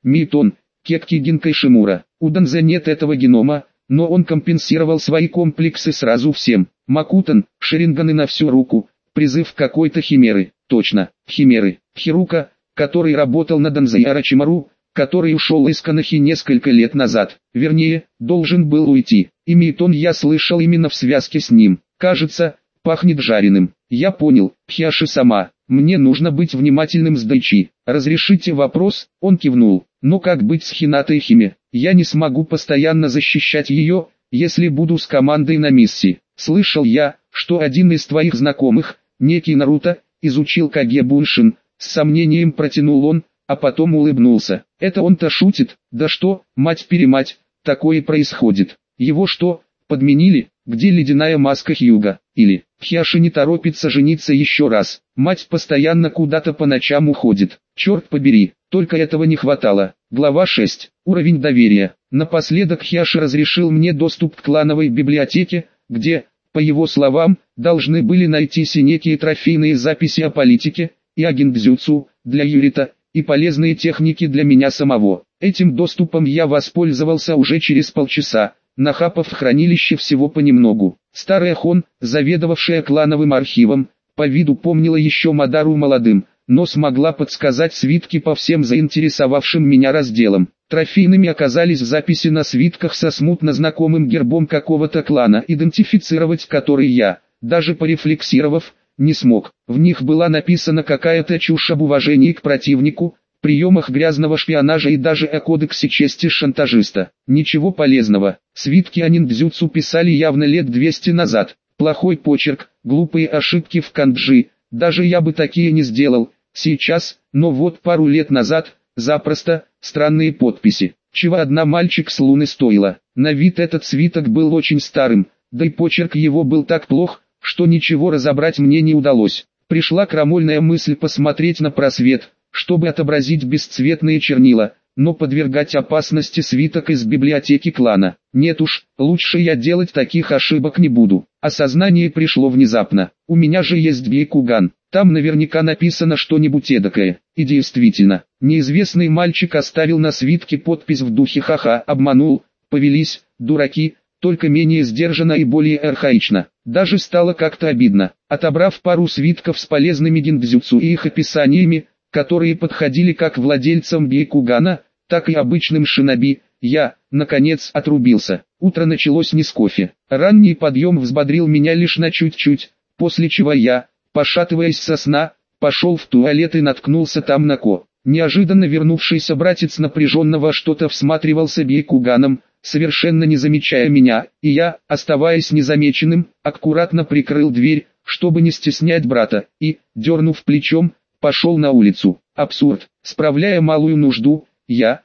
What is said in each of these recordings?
Мейтон, Кекки Гинкай Шимура. У Данзе нет этого генома, но он компенсировал свои комплексы сразу всем. Макутан, Шеринганы на всю руку, призыв какой-то химеры, точно, химеры. Хирука, который работал на Данзе, и Орочимару, который ушел из Канахи несколько лет назад, вернее, должен был уйти. И Мейтон я слышал именно в связке с ним. Кажется, пахнет жареным. Я понял, Хиаши-сама, мне нужно быть внимательным с Дайчи. Разрешите вопрос? Он кивнул. Но как быть с Хинатой Химе? Я не смогу постоянно защищать ее, если буду с командой на миссии. Слышал я, что один из твоих знакомых, некий Наруто, изучил Каге Буншин. С сомнением протянул он, а потом улыбнулся. Это он-то шутит? Да что, мать-перемать, такое происходит. Его что, подменили? Где ледяная маска Хьюга? Или Хиаши не торопится жениться еще раз? Мать постоянно куда-то по ночам уходит. Черт побери, только этого не хватало. Глава 6. Уровень доверия. Напоследок Хиаши разрешил мне доступ к клановой библиотеке, где, по его словам, должны были найтись и некие трофейные записи о политике, и о гиндзюцу, для Юрита, и полезные техники для меня самого. Этим доступом я воспользовался уже через полчаса, нахапав в хранилище всего понемногу. Старая Хон, заведовавшая клановым архивом, по виду помнила еще Мадару молодым, но смогла подсказать свитки по всем заинтересовавшим меня разделам. Трофейными оказались записи на свитках со смутно знакомым гербом какого-то клана, идентифицировать который я, даже порефлексировав, не смог. В них была написана какая-то чушь об уважении к противнику, приемах грязного шпионажа и даже о кодексе чести шантажиста. Ничего полезного. Свитки о ниндзюцу писали явно лет 200 назад. Плохой почерк, глупые ошибки в канджи. Даже я бы такие не сделал сейчас, но вот пару лет назад, запросто, странные подписи. Чего одна мальчик с Луны стоила. На вид этот свиток был очень старым, да и почерк его был так плох, что ничего разобрать мне не удалось. Пришла крамольная мысль посмотреть на просвет, чтобы отобразить бесцветные чернила, но подвергать опасности свиток из библиотеки клана. Нет уж, лучше я делать таких ошибок не буду. Осознание пришло внезапно. У меня же есть Бейкуган, там наверняка написано что-нибудь эдакое. И действительно, неизвестный мальчик оставил на свитке подпись в духе «Ха-ха, обманул, повелись, дураки», только менее сдержанно и более архаично. Даже стало как-то обидно. Отобрав пару свитков с полезными гиндзюцу и их описаниями, которые подходили как владельцам Бейкугана, так и обычным шиноби, я, наконец, отрубился. Утро началось не с кофе. Ранний подъем взбодрил меня лишь на чуть-чуть, после чего я, пошатываясь со сна, пошел в туалет и наткнулся там на Ко. Неожиданно вернувшийся братец напряженного что-то всматривался Бейкуганом, совершенно не замечая меня, и я, оставаясь незамеченным, аккуратно прикрыл дверь, чтобы не стеснять брата, и, дернув плечом, пошел на улицу. Абсурд. Справляя малую нужду, я,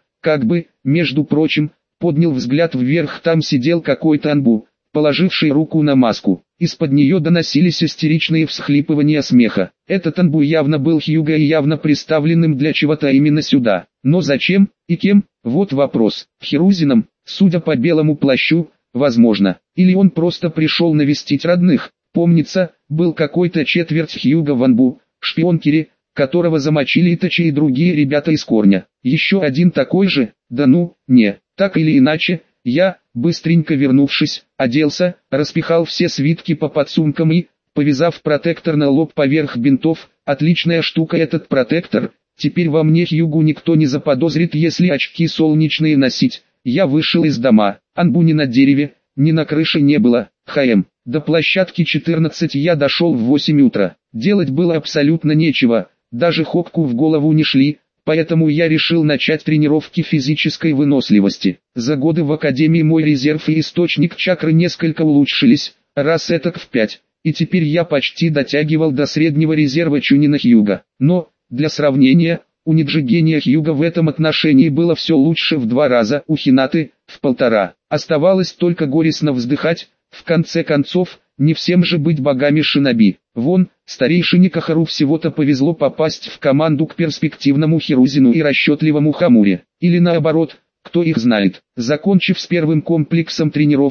между прочим, поднял взгляд вверх, там сидел какой-то анбу, положивший руку на маску. Из-под нее доносились истеричные всхлипывания смеха. Этот анбу явно был Хьюго и явно приставленным для чего-то именно сюда. Но зачем и кем? Вот вопрос. Хирузином, судя по белому плащу, возможно. Или он просто пришел навестить родных. Помнится, был какой-то четверть Хьюго в анбу, шпионкере, которого замочили Итачи и другие ребята из Корня. Еще один такой же? Да ну, не. Так или иначе, я, быстренько вернувшись, оделся, распихал все свитки по подсумкам и, повязав протектор на лоб поверх бинтов, отличная штука этот протектор, теперь во мне Хьюгу никто не заподозрит, если очки солнечные носить. Я вышел из дома, анбу ни на дереве, ни на крыше не было. До площадки 14 я дошел в 8 утра. Делать было абсолютно нечего, даже Хокку в голову не шли, поэтому я решил начать тренировки физической выносливости. За годы в академии мой резерв и источник чакры несколько улучшились, раз этак в 5, и теперь я почти дотягивал до среднего резерва Чунина Хьюга. Но, для сравнения, у Ниджигения Хьюга в этом отношении было все лучше в 2 раза, у Хинаты – в 1,5. Оставалось только горестно вздыхать, в конце концов, не всем же быть богами шиноби. Вон, старейшине Кахару всего-то повезло попасть в команду к перспективному Хирузину и расчетливому Хамуре. Или наоборот, кто их знает. Закончив с первым комплексом тренировки,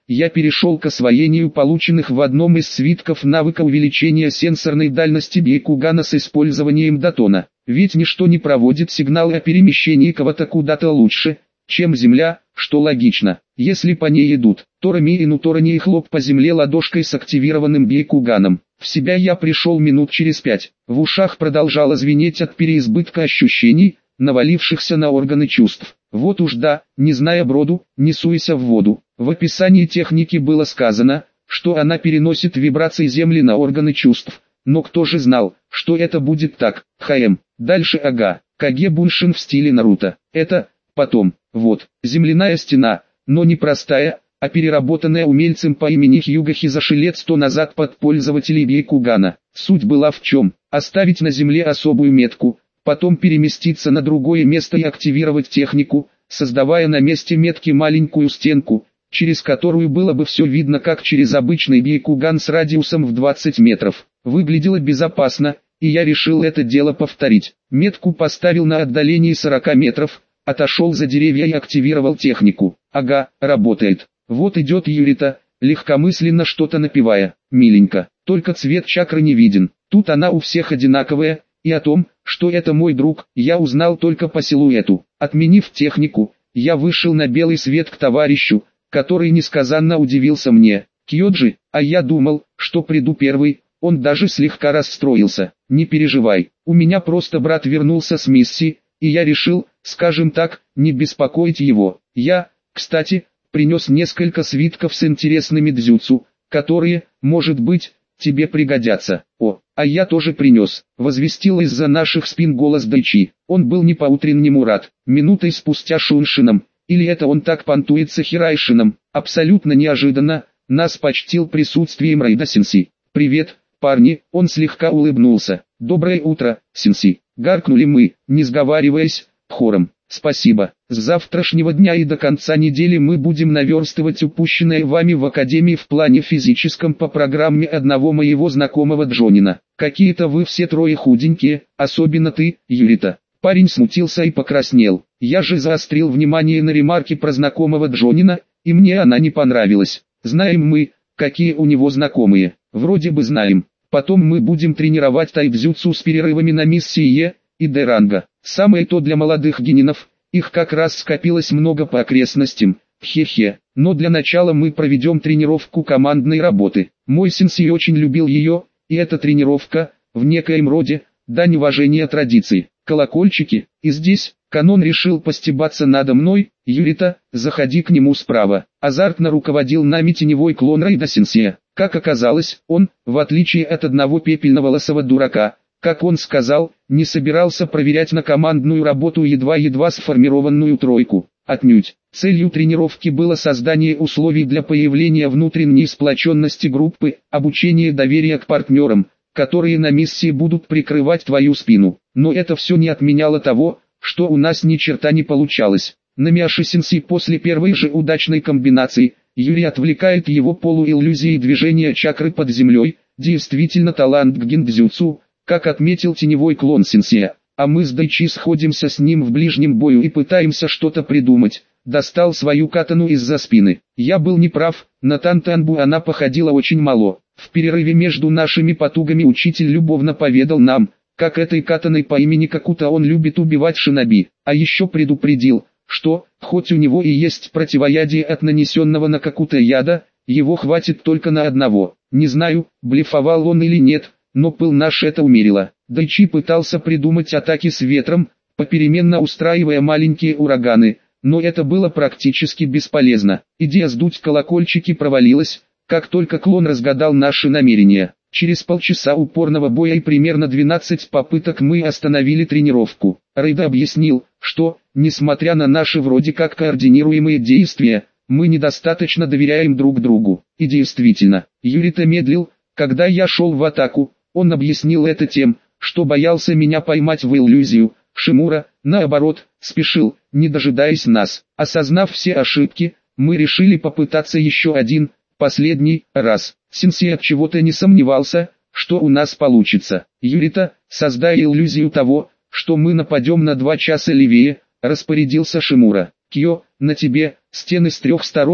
я перешел к освоению полученных в одном из свитков навыка увеличения сенсорной дальности Бейкугана с использованием датона. Ведь ничто не проводит сигналы о перемещении кого-то куда-то лучше, чем Земля, что логично. Если по ней идут, то Рамиину Тороне и хлоп по земле ладошкой с активированным Бейкуганом. В себя я пришел минут через 5. В ушах продолжало звенеть от переизбытка ощущений, навалившихся на органы чувств. Вот уж да, не зная броду, не суйся в воду. В описании техники было сказано, что она переносит вибрации Земли на органы чувств. Но кто же знал, что это будет так? Дальше ага. Каге Буншин в стиле Наруто. Это, потом, вот, земляная стена, но не простая, а переработанная умельцем по имени Хьюго Хизаши лет 100 назад под пользователей Бейкугана. Суть была в чем? Оставить на Земле особую метку, потом переместиться на другое место и активировать технику, создавая на месте метки маленькую стенку, через которую было бы все видно как через обычный Бейкуган с радиусом в 20 метров. Выглядело безопасно, и я решил это дело повторить. Метку поставил на отдалении 40 метров, отошел за деревья и активировал технику. Ага, работает. Вот идет Юрита, легкомысленно что-то напевая. Миленько, только цвет чакры не виден. Тут она у всех одинаковая, и о том, что это мой друг, я узнал только по силуэту. Отменив технику, я вышел на белый свет к товарищу, который несказанно удивился мне. Кьёджи, а я думал, что приду первый. Он даже слегка расстроился. Не переживай, у меня просто брат вернулся с миссии, и я решил, скажем так, не беспокоить его. Я, кстати, принес несколько свитков с интересными дзюцу, которые, может быть, тебе пригодятся. О, а я тоже принес, возвестил из-за наших спин голос Дайчи. Он был не по-утреннему рад. Минутой спустя Шуншином, или это он так понтуется Хирайшином, абсолютно неожиданно, нас почтил присутствием Райда Сенси. «Привет, парни», он слегка улыбнулся. «Доброе утро, Сенси», гаркнули мы, не сговариваясь, хором. «Спасибо. С завтрашнего дня и до конца недели мы будем наверстывать упущенное вами в академии в плане физическом по программе одного моего знакомого Джонина. Какие-то вы все трое худенькие, особенно ты, Юрита». Парень смутился и покраснел. Я же заострил внимание на ремарке про знакомого Джонина, и мне она не понравилась. Знаем мы, какие у него знакомые. Вроде бы знаем. Потом мы будем тренировать тайцзюцу с перерывами на миссии Е и Д-ранга. Самое то для молодых генинов, их как раз скопилось много по окрестностям. Хе-хе. Но для начала мы проведем тренировку командной работы. Мой сенсей очень любил ее, и эта тренировка, в некоем роде, дань уважения традиции. Колокольчики, и здесь, Канон решил постебаться надо мной. Юрита, заходи к нему справа. Азартно руководил нами теневой клон Райда Сенсея. Как оказалось, он, в отличие от одного пепельного лысого дурака, как он сказал, не собирался проверять на командную работу едва-едва сформированную тройку. Отнюдь. Целью тренировки было создание условий для появления внутренней сплоченности группы, обучение доверия к партнерам, которые на миссии будут прикрывать твою спину. Но это все не отменяло того, что у нас ни черта не получалось. Намиаши Сенси после первой же удачной комбинации, Юрий отвлекает его полуиллюзией движения чакры под землей, действительно талант к гиндзюцу, как отметил теневой клон Сенсея. А мы с Дайчи сходимся с ним в ближнем бою и пытаемся что-то придумать. Достал свою катану из-за спины. Я был неправ, на Тантанбу она походила очень мало. В перерыве между нашими потугами учитель любовно поведал нам, как этой катаной по имени Какута он любит убивать шиноби. А еще предупредил, что, хоть у него и есть противоядие от нанесенного на Какута яда, его хватит только на одного. Не знаю, блефовал он или нет, но пыл наш это умерило. Дайчи пытался придумать атаки с ветром, попеременно устраивая маленькие ураганы, но это было практически бесполезно. Идея сдуть колокольчики провалилась, как только клон разгадал наши намерения. Через полчаса упорного боя и примерно 12 попыток мы остановили тренировку. Рейда объяснил, что, несмотря на наши вроде как координируемые действия, мы недостаточно доверяем друг другу. И действительно, Юрита медлил, когда я шел в атаку. Он объяснил это тем, что боялся меня поймать в иллюзию. Шимура, наоборот, спешил, не дожидаясь нас. Осознав все ошибки, мы решили попытаться еще один, последний раз. Сенсей от чего-то не сомневался, что у нас получится. Юрита, создая иллюзию того, что мы нападем на 2 часа левее, распорядился Шимура. Кьё, на тебе, стены с 3 сторон,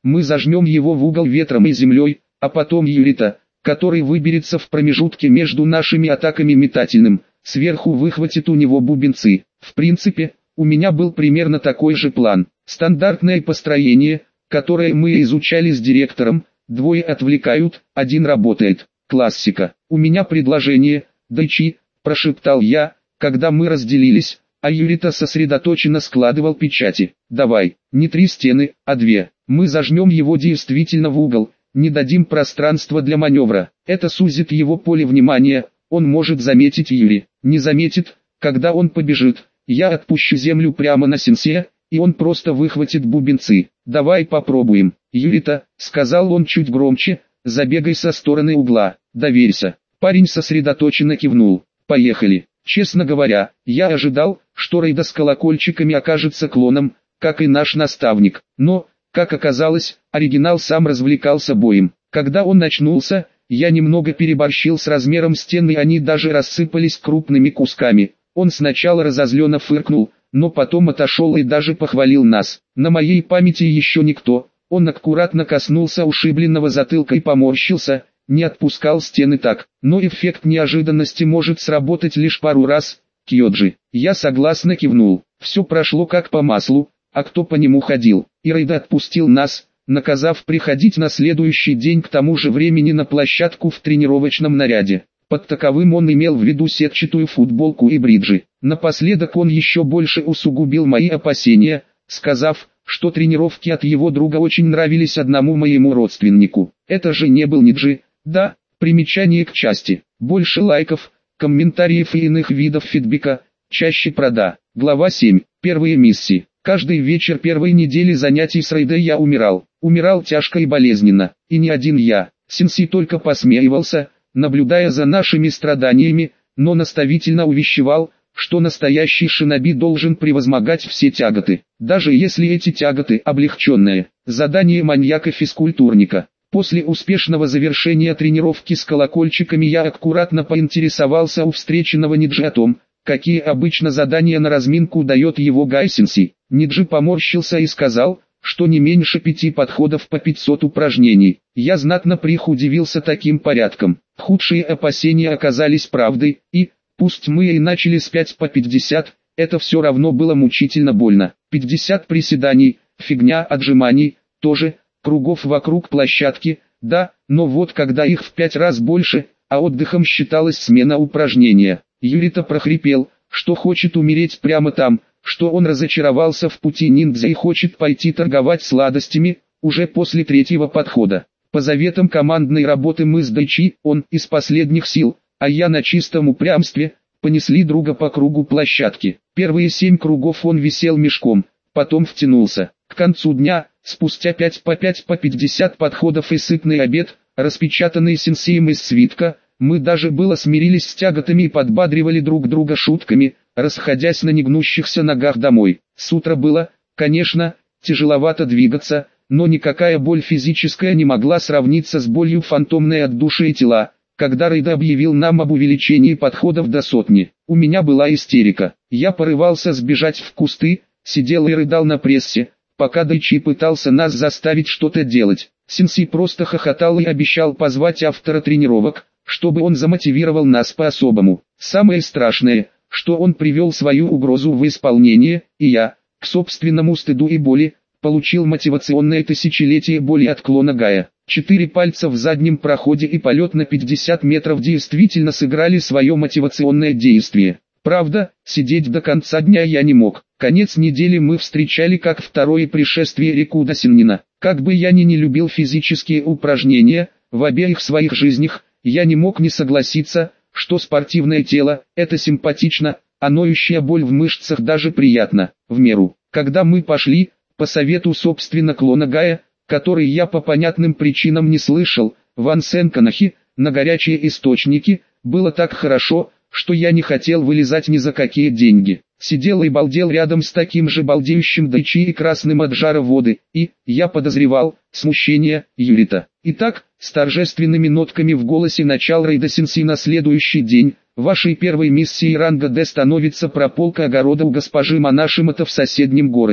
мы зажмем его в угол ветром и землей, а потом Юрита, который выберется в промежутке между нашими атаками метательным, сверху выхватит у него бубенцы. В принципе, у меня был примерно такой же план. Стандартное построение, которое мы изучали с директором, двое отвлекают, один работает. Классика. У меня предложение, Дайчи, прошептал я, когда мы разделились, а Юрита сосредоточенно складывал печати. Давай, не 3 стены, а 2. Мы зажмем его действительно в угол, не дадим пространства для маневра. Это сузит его поле внимания, он может заметить Юри. Не заметит, когда он побежит. Я отпущу землю прямо на Сенсея, и он просто выхватит бубенцы. Давай попробуем. Юрита, сказал он чуть громче, забегай со стороны угла. Доверься. Парень сосредоточенно кивнул. Поехали. Честно говоря, я ожидал, что Рейда с колокольчиками окажется клоном, как и наш наставник. Но, как оказалось, оригинал сам развлекался боем. Когда он очнулся, я немного переборщил с размером стен, и они даже рассыпались крупными кусками. Он сначала разозленно фыркнул, но потом отошел и даже похвалил нас. На моей памяти еще никто. Он аккуратно коснулся ушибленного затылка и поморщился, не отпускал стены так. Но эффект неожиданности может сработать лишь пару раз. Кьоджи. Я согласно кивнул. Все прошло как по маслу, а кто по нему ходил. И Рейда отпустил нас, наказав приходить на следующий день к тому же времени на площадку в тренировочном наряде. Под таковым он имел в виду сетчатую футболку и бриджи. Напоследок он еще больше усугубил мои опасения, сказав, что тренировки от его друга очень нравились одному моему родственнику. Это же не был Ниджи, да? Примечание к части. Больше лайков, комментариев и иных видов фидбэка, чаще прода. Глава 7. Первые миссии. Каждый вечер первой недели занятий с Рейдой я умирал. Умирал тяжко и болезненно. И не один я. Сенсей только посмеивался, наблюдая за нашими страданиями, но наставительно увещевал, что настоящий шиноби должен превозмогать все тяготы, даже если эти тяготы облегченные. Задание маньяка-физкультурника. После успешного завершения тренировки с колокольчиками я аккуратно поинтересовался у встреченного Ниджи о том, какие обычно задания на разминку дает его Гай-сенсей. Ниджи поморщился и сказал, что не меньше 5 подходов по 500 упражнений. Я знатно удивился таким порядком. Худшие опасения оказались правдой, и, пусть мы и начали с 5 по 50, это все равно было мучительно больно. 50 приседаний, фигня отжиманий, тоже, кругов вокруг площадки, да, но вот когда их в 5 раз больше, а отдыхом считалась смена упражнения. Юрита прохрипел, что хочет умереть прямо там, что он разочаровался в пути ниндзя и хочет пойти торговать сладостями, уже после 3-го подхода. По заветам командной работы мы с Дайчи, он из последних сил, а я на чистом упрямстве, понесли друга по кругу площадки. Первые 7 кругов он висел мешком, потом втянулся. К концу дня, спустя 5 по 50 подходов и сытный обед, распечатанный сенсеем из свитка, мы даже было смирились с тяготами и подбадривали друг друга шутками, расходясь на негнущихся ногах домой. С утра было, конечно, тяжеловато двигаться, но никакая боль физическая не могла сравниться с болью фантомной от души и тела, когда Рейда объявил нам об увеличении подходов до 100. У меня была истерика. Я порывался сбежать в кусты, сидел и рыдал на прессе, пока Дайчи пытался нас заставить что-то делать. Сенсей просто хохотал и обещал позвать автора тренировок, чтобы он замотивировал нас по-особому. Самое страшное, что он привел свою угрозу в исполнение, и я, к собственному стыду и боли, получил мотивационное тысячелетие боли от клона Гая. 4 пальца в заднем проходе и полет на 50 метров действительно сыграли свое мотивационное действие. Правда, сидеть до конца дня я не мог. Конец недели мы встречали как второе пришествие Рикуда Сеннина. Как бы я ни любил физические упражнения, в обеих своих жизнях, я не мог не согласиться, что спортивное тело – это симпатично, а ноющая боль в мышцах даже приятно, в меру. Когда мы пошли, по совету собственно клона Гая, который я по понятным причинам не слышал, в Ансенканахи, на горячие источники, было так хорошо, что я не хотел вылезать ни за какие деньги. Сидел и балдел рядом с таким же балдеющим Дайчи и красным от жара воды, и, я подозревал, смущение Юрита. Итак, с торжественными нотками в голосе начал Рейда Сенсей на следующий день. Вашей первой миссией ранга D становится прополка огорода у госпожи Монашимото в соседнем городе.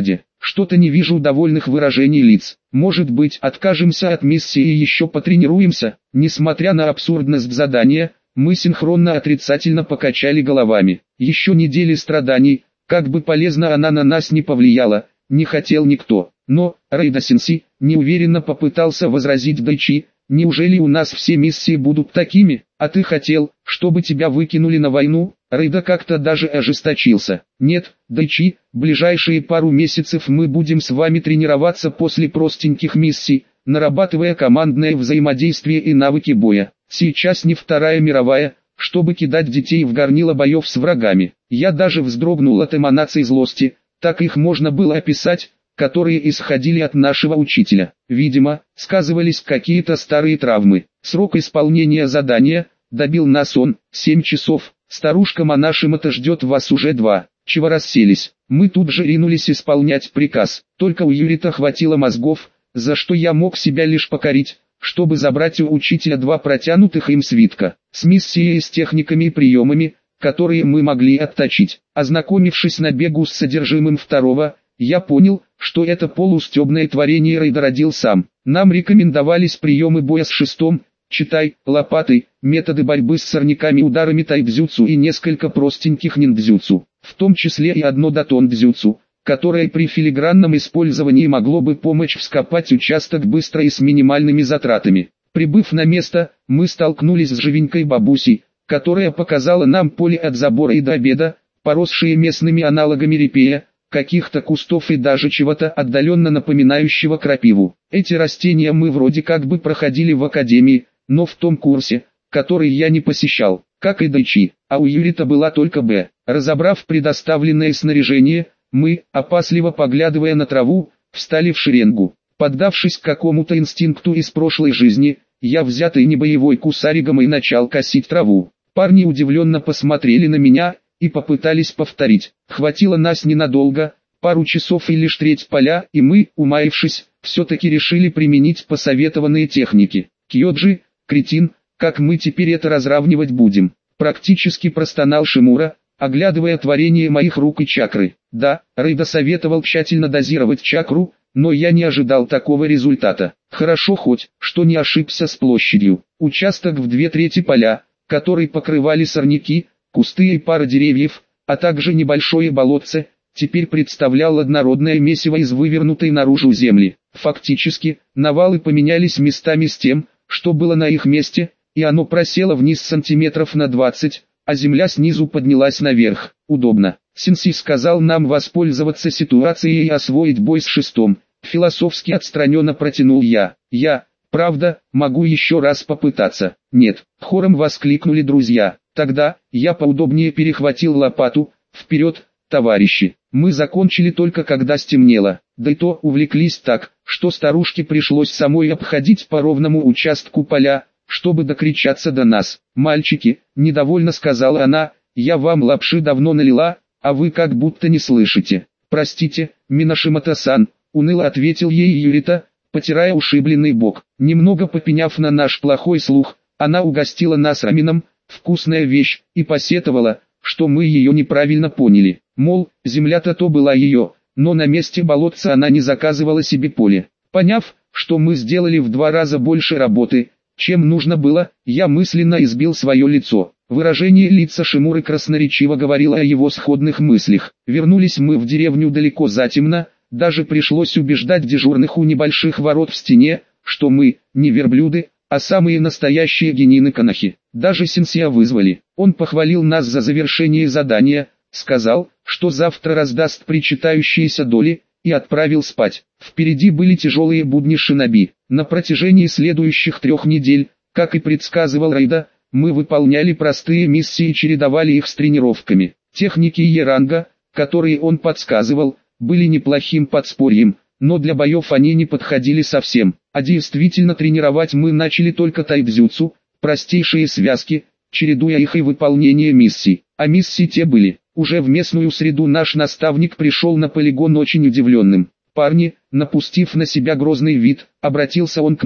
Что-то не вижу довольных выражений лиц. Может быть, откажемся от миссии и еще потренируемся? Несмотря на абсурдность задания, мы синхронно отрицательно покачали головами. Еще недели страданий, как бы полезно она на нас не повлияла, не хотел никто. Но, Рейда-сенси, неуверенно попытался возразить Дайчи, неужели у нас все миссии будут такими? А ты хотел, чтобы тебя выкинули на войну? Рейда как-то даже ожесточился. Нет, Дайчи, ближайшие пару месяцев мы будем с вами тренироваться после простеньких миссий, нарабатывая командное взаимодействие и навыки боя. Сейчас не Вторая мировая, чтобы кидать детей в горнило боев с врагами. Я даже вздрогнул от эманаций злости, так их можно было описать, которые исходили от нашего учителя. Видимо, сказывались какие-то старые травмы. Срок исполнения задания, добил нас он, 7 часов. Старушка-монашима-то ждет вас уже 2. Чего расселись? Мы тут же ринулись исполнять приказ. Только у Юрита хватило мозгов, за что я мог себя лишь покорить, чтобы забрать у учителя 2 протянутых им свитка, с миссией и с техниками и приемами, которые мы могли отточить. Ознакомившись на бегу с содержимым второго, я понял, что это полустебное творение Рейда родил сам. Нам рекомендовались приемы боя с шестом, читай, лопатой, методы борьбы с сорняками, ударами тайдзюцу и несколько простеньких ниндзюцу, в том числе и одно датон-дзюцу, которое при филигранном использовании могло бы помочь вскопать участок быстро и с минимальными затратами. Прибыв на место, мы столкнулись с живенькой бабусей, которая показала нам поле от забора и до обеда, поросшие местными аналогами репея, каких-то кустов и даже чего-то отдаленно напоминающего крапиву. Эти растения мы вроде как бы проходили в академии, но в том курсе, который я не посещал, как и Дайчи, а у Юрита была только Б. Разобрав предоставленное снаряжение, мы, опасливо поглядывая на траву, встали в шеренгу. Поддавшись какому-то инстинкту из прошлой жизни, я взятый небоевой кусаригом и начал косить траву. Парни удивленно посмотрели на меня и попытались повторить. Хватило нас ненадолго, пару часов и лишь треть поля, и мы, умаившись, все-таки решили применить посоветованные техники. Кьоджи, кретин, как мы теперь это разравнивать будем? Практически простонал Шимура, оглядывая творение моих рук и чакры. Да, Рейда советовал тщательно дозировать чакру, но я не ожидал такого результата. Хорошо хоть, что не ошибся с площадью. Участок в 2/3 поля, который покрывали сорняки, кусты и пара деревьев, а также небольшое болотце, теперь представлял однородное месиво из вывернутой наружу земли. Фактически, навалы поменялись местами с тем, что было на их месте, и оно просело вниз сантиметров на 20, а земля снизу поднялась наверх. Удобно. Сенси сказал нам воспользоваться ситуацией и освоить бой с шестом. Философски отстраненно протянул я. Правда, могу еще раз попытаться. Нет, хором воскликнули друзья. Тогда, я поудобнее перехватил лопату. Вперед, товарищи. Мы закончили только когда стемнело. Да и то увлеклись так, что старушке пришлось самой обходить по ровному участку поля, чтобы докричаться до нас. «Мальчики», — недовольно сказала она, — «я вам лапши давно налила, а вы как будто не слышите». «Простите, Минашимото-сан», — уныло ответил ей Юрита, потирая ушибленный бок. Немного попеняв на наш плохой слух, она угостила нас рамином, вкусная вещь, и посетовала, что мы ее неправильно поняли. Мол, земля-то то была ее, но на месте болотца она не заказывала себе поле. Поняв, что мы сделали в 2 раза больше работы, чем нужно было, я мысленно избил свое лицо. Выражение лица Шимуры красноречиво говорило о его сходных мыслях. Вернулись мы в деревню далеко затемно, даже пришлось убеждать дежурных у небольших ворот в стене, что мы, не верблюды, а самые настоящие генины-канахи. Даже Сенсия вызвали. Он похвалил нас за завершение задания, сказал, что завтра раздаст причитающиеся доли, и отправил спать. Впереди были тяжелые будни шиноби. На протяжении следующих 3 недель, как и предсказывал Рейда, мы выполняли простые миссии и чередовали их с тренировками. Техники Е-ранга, которые он подсказывал, были неплохим подспорьем, но для боев они не подходили совсем. А действительно тренировать мы начали только тайдзюцу, простейшие связки, чередуя их и выполнение миссий. А миссии те были. Уже в местную среду наш наставник пришел на полигон очень удивленным. «Парни», напустив на себя грозный вид, обратился он к нам,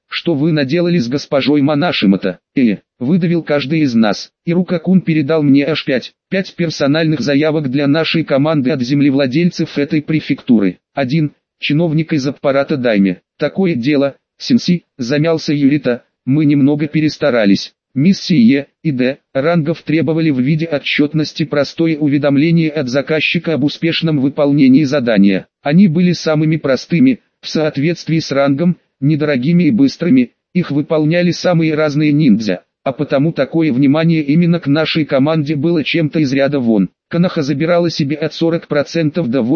что вы наделали с госпожой Монашима-то?» Выдавил каждый из нас. И Рукакун передал мне аж пять персональных заявок для нашей команды от землевладельцев этой префектуры. 1. Чиновник из аппарата Дайме. «Такое дело, Сенси», замялся Юрита, «мы немного перестарались. Миссии Е и Д рангов требовали в виде отчетности простое уведомление от заказчика об успешном выполнении задания. Они были самыми простыми, в соответствии с рангом, недорогими и быстрыми, их выполняли самые разные ниндзя, а потому такое внимание именно к нашей команде было чем-то из ряда вон. Канаха забирала себе от 40% до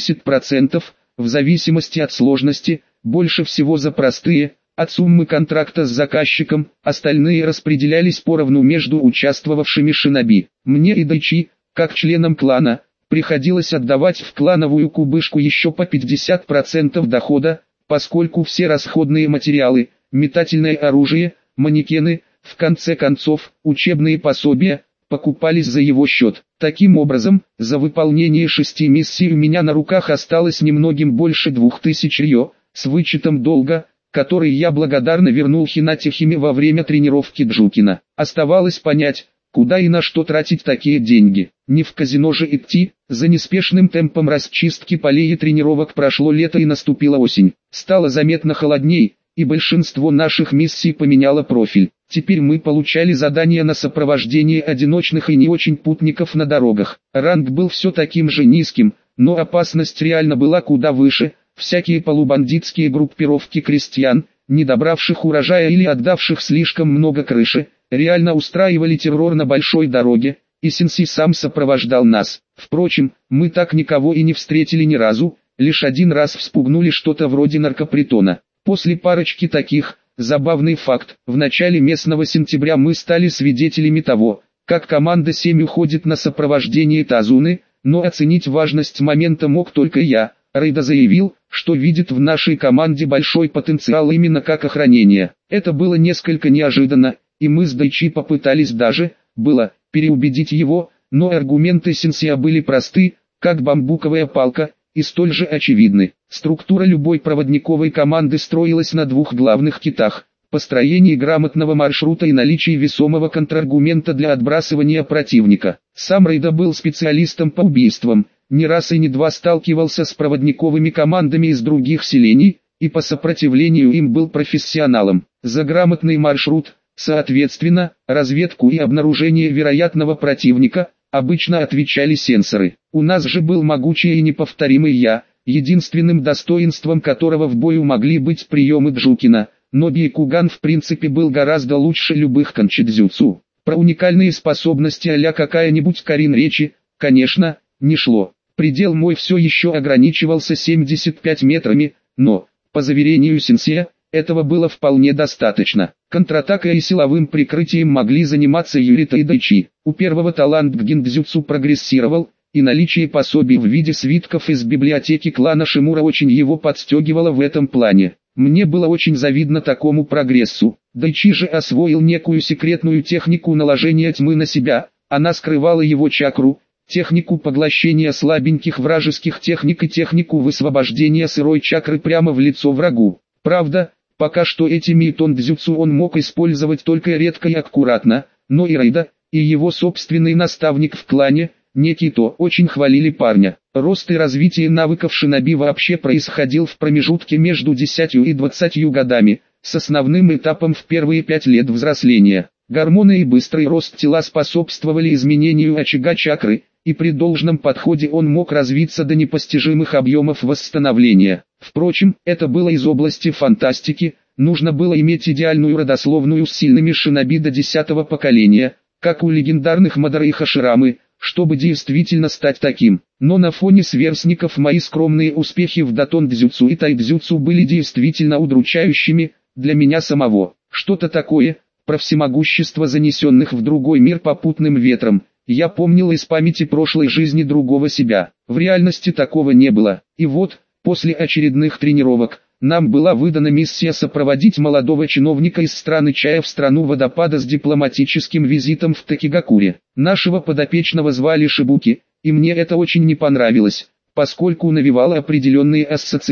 80%, в зависимости от сложности, больше всего за простые, от суммы контракта с заказчиком, остальные распределялись поровну между участвовавшими шиноби. Мне и Дайчи, как членам клана, приходилось отдавать в клановую кубышку еще по 50% дохода, поскольку все расходные материалы, метательное оружие, манекены, в конце концов, учебные пособия, покупались за его счет. Таким образом, за выполнение 6 миссий у меня на руках осталось немногим больше 2000 рьё, с вычетом долга, который я благодарно вернул Хинатихиме во время тренировки Джукина. Оставалось понять, куда и на что тратить такие деньги. Не в казино же идти. За неспешным темпом расчистки полей и тренировок прошло лето и наступила осень. Стало заметно холодней, и большинство наших миссий поменяло профиль. Теперь мы получали задания на сопровождение одиночных и не очень путников на дорогах. Ранг был все таким же низким, но опасность реально была куда выше. Всякие полубандитские группировки крестьян, не добравших урожая или отдавших слишком много крыши, реально устраивали террор на большой дороге, и Сенси сам сопровождал нас. Впрочем, мы так никого и не встретили ни разу, лишь один раз вспугнули что-то вроде наркопритона. После парочки таких, забавный факт, в начале местного сентября мы стали свидетелями того, как команда 7 уходит на сопровождение Тазуны, но оценить важность момента мог только я. Рейда заявил, что видит в нашей команде большой потенциал именно как охранение. Это было несколько неожиданно, и мы с Дайчи попытались даже, переубедить его, но аргументы Сенсея были просты, как бамбуковая палка, и столь же очевидны. Структура любой проводниковой команды строилась на двух главных китах: построении грамотного маршрута и наличии весомого контраргумента для отбрасывания противника. Сам Рейда был специалистом по убийствам, не раз и не два сталкивался с проводниковыми командами из других селений, и по сопротивлению им был профессионалом. За грамотный маршрут, соответственно, разведку и обнаружение вероятного противника, обычно отвечали сенсоры. У нас же был могучий и неповторимый я, единственным достоинством которого в бою могли быть приемы Джукина, но Бейкуган в принципе был гораздо лучше любых канчидзюцу. Про уникальные способности а-ля какая-нибудь Карин речи, конечно, не шло. Предел мой все еще ограничивался 75 метрами, но, по заверению Сенсея, этого было вполне достаточно. Контратакой и силовым прикрытием могли заниматься Юрита и Дайчи. У первого талант к гиндзюцу прогрессировал, и наличие пособий в виде свитков из библиотеки клана Шимура очень его подстегивало в этом плане. Мне было очень завидно такому прогрессу. Дайчи же освоил некую секретную технику наложения тьмы на себя, она скрывала его чакру, технику поглощения слабеньких вражеских техник и технику высвобождения сырой чакры прямо в лицо врагу. Правда, пока что эти митон-дзюцу он мог использовать только редко и аккуратно, но и Рейда, и его собственный наставник в клане, некий То, очень хвалили парня. Рост и развитие навыков шиноби вообще происходил в промежутке между 10 и 20 годами, с основным этапом в первые 5 лет взросления. Гормоны и быстрый рост тела способствовали изменению очага чакры, и при должном подходе он мог развиться до непостижимых объемов восстановления. Впрочем, это было из области фантастики, нужно было иметь идеальную родословную с сильными шиноби до 10-го поколения, как у легендарных Мадара и Хаширамы, чтобы действительно стать таким. Но на фоне сверстников мои скромные успехи в датон-дзюцу и тайдзюцу были действительно удручающими, для меня самого. Что-то такое, про всемогущество занесенных в другой мир попутным ветром, я помнил из памяти прошлой жизни другого себя. В реальности такого не было. И вот, после очередных тренировок, нам была выдана миссия сопроводить молодого чиновника из страны чая в страну водопада с дипломатическим визитом в Токигакуре. Нашего подопечного звали Шибуки, и мне это очень не понравилось, поскольку навевало определенные ассоциации.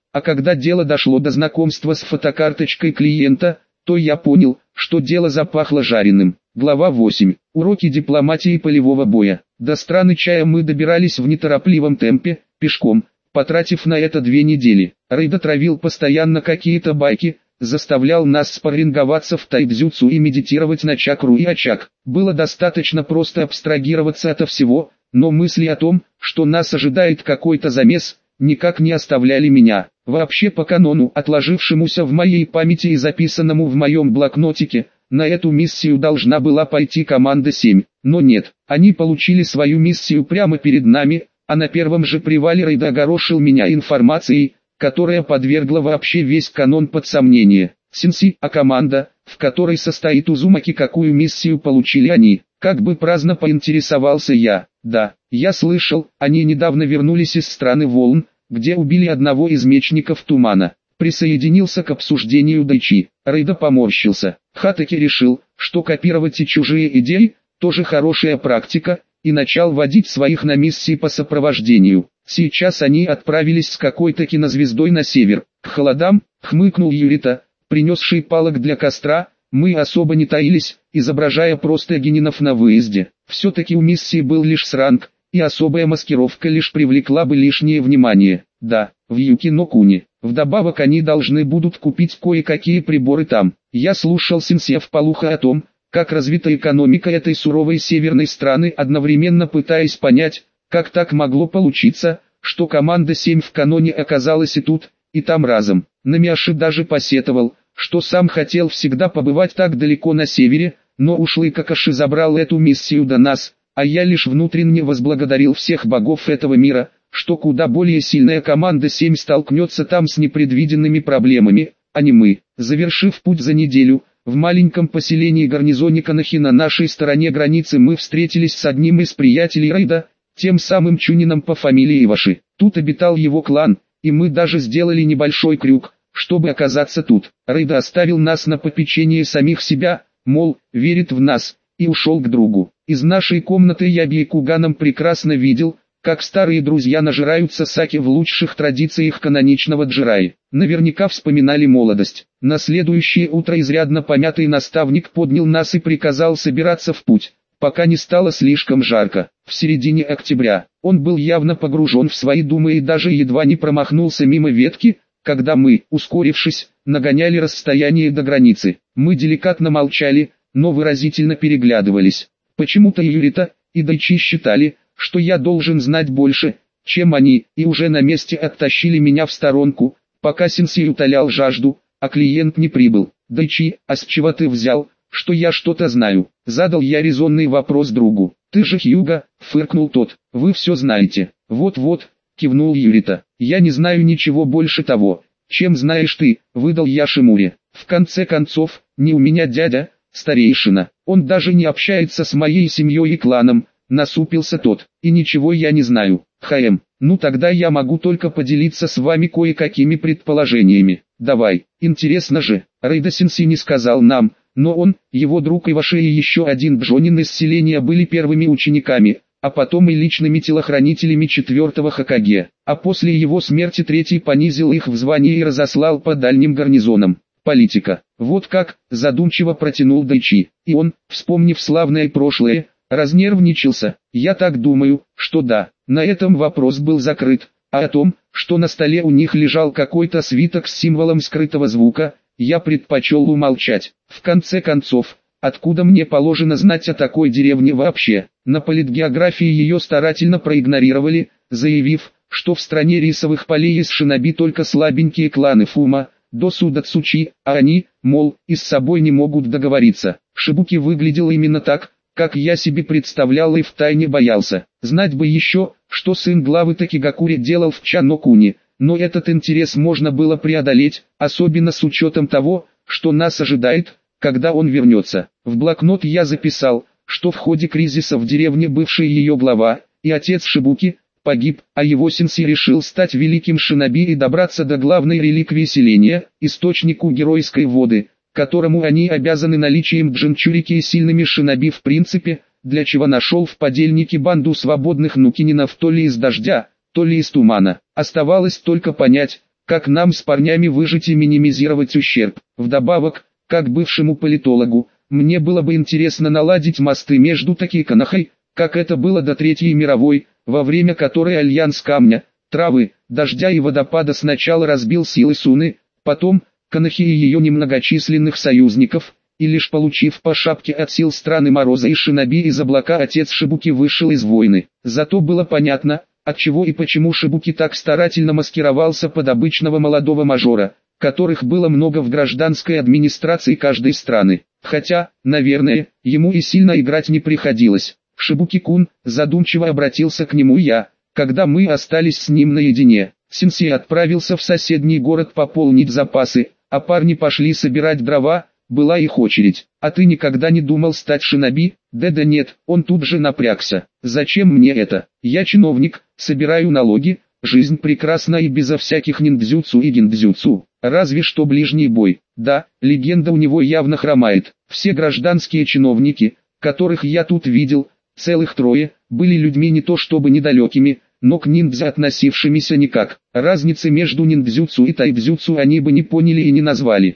А когда дело дошло до знакомства с фотокарточкой клиента, то я понял, что дело запахло жареным. Глава 8. Уроки дипломатии полевого боя. До страны чая мы добирались в неторопливом темпе, пешком, потратив на это 2 недели. Рейда травил постоянно какие-то байки, заставлял нас спарринговаться в тайцзюцу и медитировать на чакру и очаг. Было достаточно просто абстрагироваться ото всего, но мысли о том, что нас ожидает какой-то замес, никак не оставляли меня. Вообще по канону, отложившемуся в моей памяти и записанному в моем блокнотике, на эту миссию должна была пойти команда 7. Но нет, они получили свою миссию прямо перед нами, а на первом же привале Рейд огорошил меня информацией, которая подвергла вообще весь канон под сомнение. Сенси, а команда, в которой состоит Узумаки, какую миссию получили они? Как бы праздно поинтересовался я. Да, я слышал, они недавно вернулись из страны волн, где убили одного из мечников тумана. Присоединился к обсуждению Дайчи. Рейда поморщился. Хатаки решил, что копировать и чужие идеи – тоже хорошая практика, и начал водить своих на миссии по сопровождению. Сейчас они отправились с какой-то кинозвездой на север. К холодам, хмыкнул Юрита, принесший палок для костра, мы особо не таились, изображая просто генинов на выезде. Все-таки у миссии был лишь сранг, и особая маскировка лишь привлекла бы лишнее внимание. Да, в Юкино-куне. Вдобавок они должны будут купить кое-какие приборы там. Я слушал сенсея вполуха о том, как развита экономика этой суровой северной страны, одновременно пытаясь понять, как так могло получиться, что команда 7 в каноне оказалась и тут, и там разом. Намиаши даже посетовал, что сам хотел всегда побывать так далеко на севере, но ушлый Какаши забрал эту миссию до нас, а я лишь внутренне возблагодарил всех богов этого мира, что куда более сильная команда 7 столкнется там с непредвиденными проблемами, а не мы. Завершив путь за неделю, в маленьком поселении гарнизоне Канахи на нашей стороне границы мы встретились с одним из приятелей Рейда, тем самым Чунином по фамилии Иваши. Тут обитал его клан, и мы даже сделали небольшой крюк, чтобы оказаться тут. Рейда оставил нас на попечение самих себя, мол, верит в нас, и ушел к другу. Из нашей комнаты я Бьякуганом прекрасно видел, как старые друзья нажираются саки в лучших традициях каноничного джираи. Наверняка вспоминали молодость. На следующее утро изрядно помятый наставник поднял нас и приказал собираться в путь, пока не стало слишком жарко. В середине октября он был явно погружен в свои думы и даже едва не промахнулся мимо ветки, когда мы, ускорившись, нагоняли расстояние до границы. Мы деликатно молчали, но выразительно переглядывались. Почему-то Юрита и Дайчи считали, что я должен знать больше, чем они, и уже на месте оттащили меня в сторонку, пока сенсей утолял жажду, а клиент не прибыл. Дайчи, а с чего ты взял, что я что-то знаю? Задал я резонный вопрос другу. Ты же Хьюга, фыркнул тот, вы все знаете. Вот-вот, кивнул Юрита. Я не знаю ничего больше того, чем знаешь ты, выдал я Шимуре. В конце концов, не у меня дядя, старейшина, он даже не общается с моей семьей и кланом. Насупился тот. И ничего я не знаю. Ну тогда я могу только поделиться с вами кое-какими предположениями. Давай, интересно же. Рейда Сенси не сказал нам, но он, его друг Иваши и еще один бжонин из селения были первыми учениками, а потом и личными телохранителями 4-го Хокаге. А после его смерти 3-й понизил их в звании и разослал по дальним гарнизонам. Политика. Вот как, задумчиво протянул Дайчи. И он, вспомнив славное прошлое, разнервничался. Я так думаю, что да. На этом вопрос был закрыт, а о том, что на столе у них лежал какой-то свиток с символом скрытого звука, я предпочел умолчать. В конце концов, откуда мне положено знать о такой деревне вообще? На политгеографии ее старательно проигнорировали, заявив, что в стране рисовых полей из шиноби только слабенькие кланы Фума, Досуда Цучи, а они, мол, и с собой не могут договориться. Шибуки выглядел именно так, как я себе представлял и втайне боялся. Знать бы еще, что сын главы Такигакури делал в Чано-куне, но этот интерес можно было преодолеть, особенно с учетом того, что нас ожидает, когда он вернется. В блокнот я записал, что в ходе кризиса в деревне бывший ее глава, и отец Шибуки, погиб, а его сенсей решил стать великим шиноби и добраться до главной реликвии селения, источнику геройской воды, которому они обязаны наличием джинчурики и сильными шиноби в принципе, для чего нашел в подельнике банду свободных нукининов то ли из дождя, то ли из тумана. Оставалось только понять, как нам с парнями выжить и минимизировать ущерб. Вдобавок, как бывшему политологу, мне было бы интересно наладить мосты между Такиканахой, как это было до Третьей мировой, во время которой альянс камня, травы, дождя и водопада сначала разбил силы Суны, потом Канахи и ее немногочисленных союзников, и лишь получив по шапке от сил страны Мороза и Шиноби из облака, отец Шибуки вышел из войны. Зато было понятно, отчего и почему Шибуки так старательно маскировался под обычного молодого мажора, которых было много в гражданской администрации каждой страны. Хотя, наверное, ему и сильно играть не приходилось. Шибуки-кун, задумчиво обратился к нему я, когда мы остались с ним наедине. Сенсей отправился в соседний город пополнить запасы, а парни пошли собирать дрова, была их очередь. А ты никогда не думал стать шиноби? Да нет, он тут же напрягся. Зачем мне это? Я чиновник, собираю налоги, жизнь прекрасна и безо всяких ниндзюцу и гиндзюцу. Разве что ближний бой. Да, легенда у него явно хромает. Все гражданские чиновники, которых я тут видел, целых трое, были людьми не то чтобы недалекими, но к ниндзя относившимися никак. Разницы между ниндзюцу и тайбзюцу они бы не поняли и не назвали.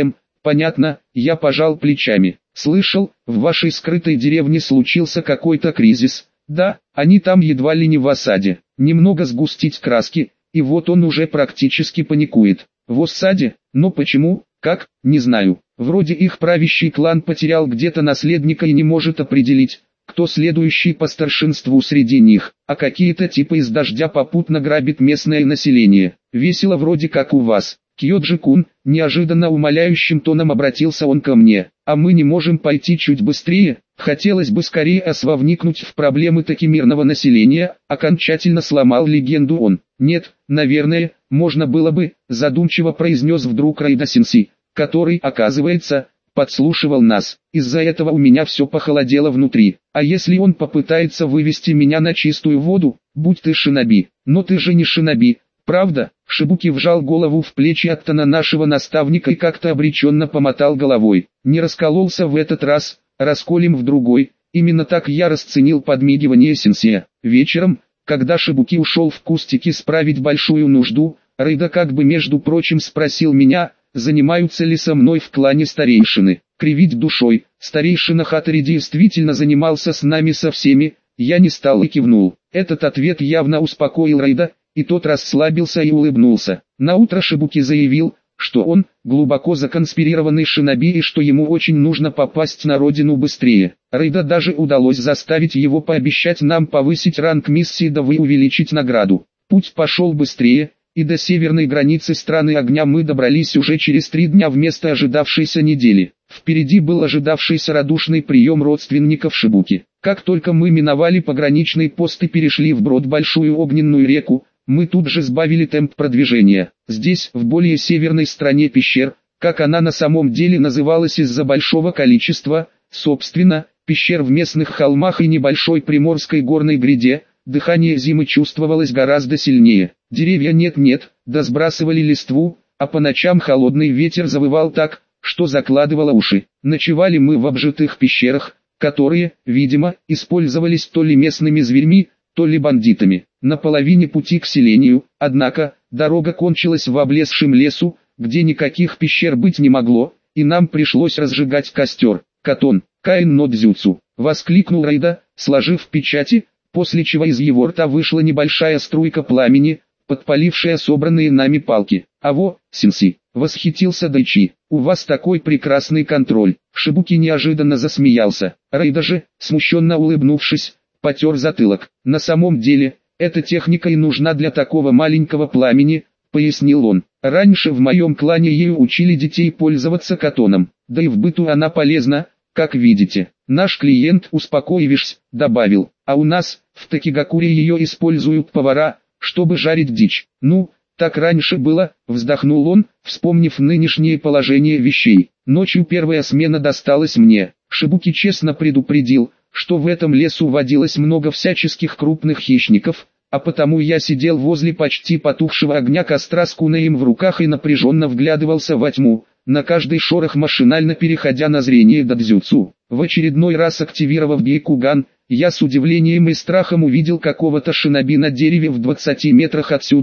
Понятно, я пожал плечами. Слышал, в вашей скрытой деревне случился какой-то кризис. Да, они там едва ли не в осаде. Немного сгустить краски, и вот он уже практически паникует. В осаде? Но почему? Как? Не знаю. Вроде их правящий клан потерял где-то наследника и не может определить, кто следующий по старшинству среди них, а какие-то типы из дождя попутно грабит местное население. Весело вроде как у вас. Кьёджи-кун, неожиданно умоляющим тоном обратился он ко мне. А мы не можем пойти чуть быстрее? Хотелось бы скорее вникнуть в проблемы таки мирного населения, окончательно сломал легенду он. Нет, наверное, можно было бы, задумчиво произнес вдруг Райда-сенсей, который, оказывается, подслушивал нас. Из-за этого у меня все похолодело внутри. А если он попытается вывести меня на чистую воду, будь ты шиноби. Но ты же не шиноби, правда? Шибуки вжал голову в плечи Аттана нашего наставника и как-то обреченно помотал головой. Не раскололся в этот раз, расколем в другой. Именно так я расценил подмигивание сенсея. Вечером, когда Шибуки ушел в кустики справить большую нужду, Рейда как бы между прочим спросил меня, занимаются ли со мной в клане старейшины. Кривить душой, старейшина Хатари действительно занимался с нами со всеми, я не стал и кивнул. Этот ответ явно успокоил Рейда, и тот расслабился и улыбнулся. Наутро Шибуки заявил, что он, глубоко законспирированный шиноби и что ему очень нужно попасть на родину быстрее. Рейда даже удалось заставить его пообещать нам повысить ранг миссии да увеличить награду. Путь пошел быстрее, и до северной границы страны огня мы добрались уже через 3 дня вместо ожидавшейся недели. Впереди был ожидавшийся радушный прием родственников Шибуки. Как только мы миновали пограничный пост и перешли вброд большую огненную реку, мы тут же сбавили темп продвижения. Здесь, в более северной стране пещер, как она на самом деле называлась из-за большого количества, собственно, пещер в местных холмах и небольшой приморской горной гряде, дыхание зимы чувствовалось гораздо сильнее. Деревья нет-нет, да сбрасывали листву, а по ночам холодный ветер завывал так, что закладывало уши. Ночевали мы в обжитых пещерах, которые, видимо, использовались то ли местными зверьми, то ли бандитами. На половине пути к селению, однако, дорога кончилась в облезшем лесу, где никаких пещер быть не могло, и нам пришлось разжигать костер. «Катон, Каин но дзюцу!» — воскликнул Рейда, сложив печати, после чего из его рта вышла небольшая струйка пламени, подпалившая собранные нами палки. «Аво, сенсей!» — восхитился Дайчи. «У вас такой прекрасный контроль!» Шибуки неожиданно засмеялся. Рейда же, смущенно улыбнувшись, потер затылок. «На самом деле, эта техника и нужна для такого маленького пламени», — пояснил он. «Раньше в моем клане ею учили детей пользоваться катоном, да и в быту она полезна, как видите. Наш клиент, успокоившись, добавил, а у нас, в Такигакуре ее используют повара, чтобы жарить дичь. Ну, так раньше было», — вздохнул он, вспомнив нынешнее положение вещей. «Ночью первая смена досталась мне». Шибуки честно предупредил, что в этом лесу водилось много всяческих крупных хищников, а потому я сидел возле почти потухшего огня костра с кунаем в руках и напряженно вглядывался во тьму, на каждый шорох машинально переходя на зрение додзюцу. В очередной раз активировав Гейкуган, я с удивлением и страхом увидел какого-то шиноби на дереве в 20 метрах отсюда,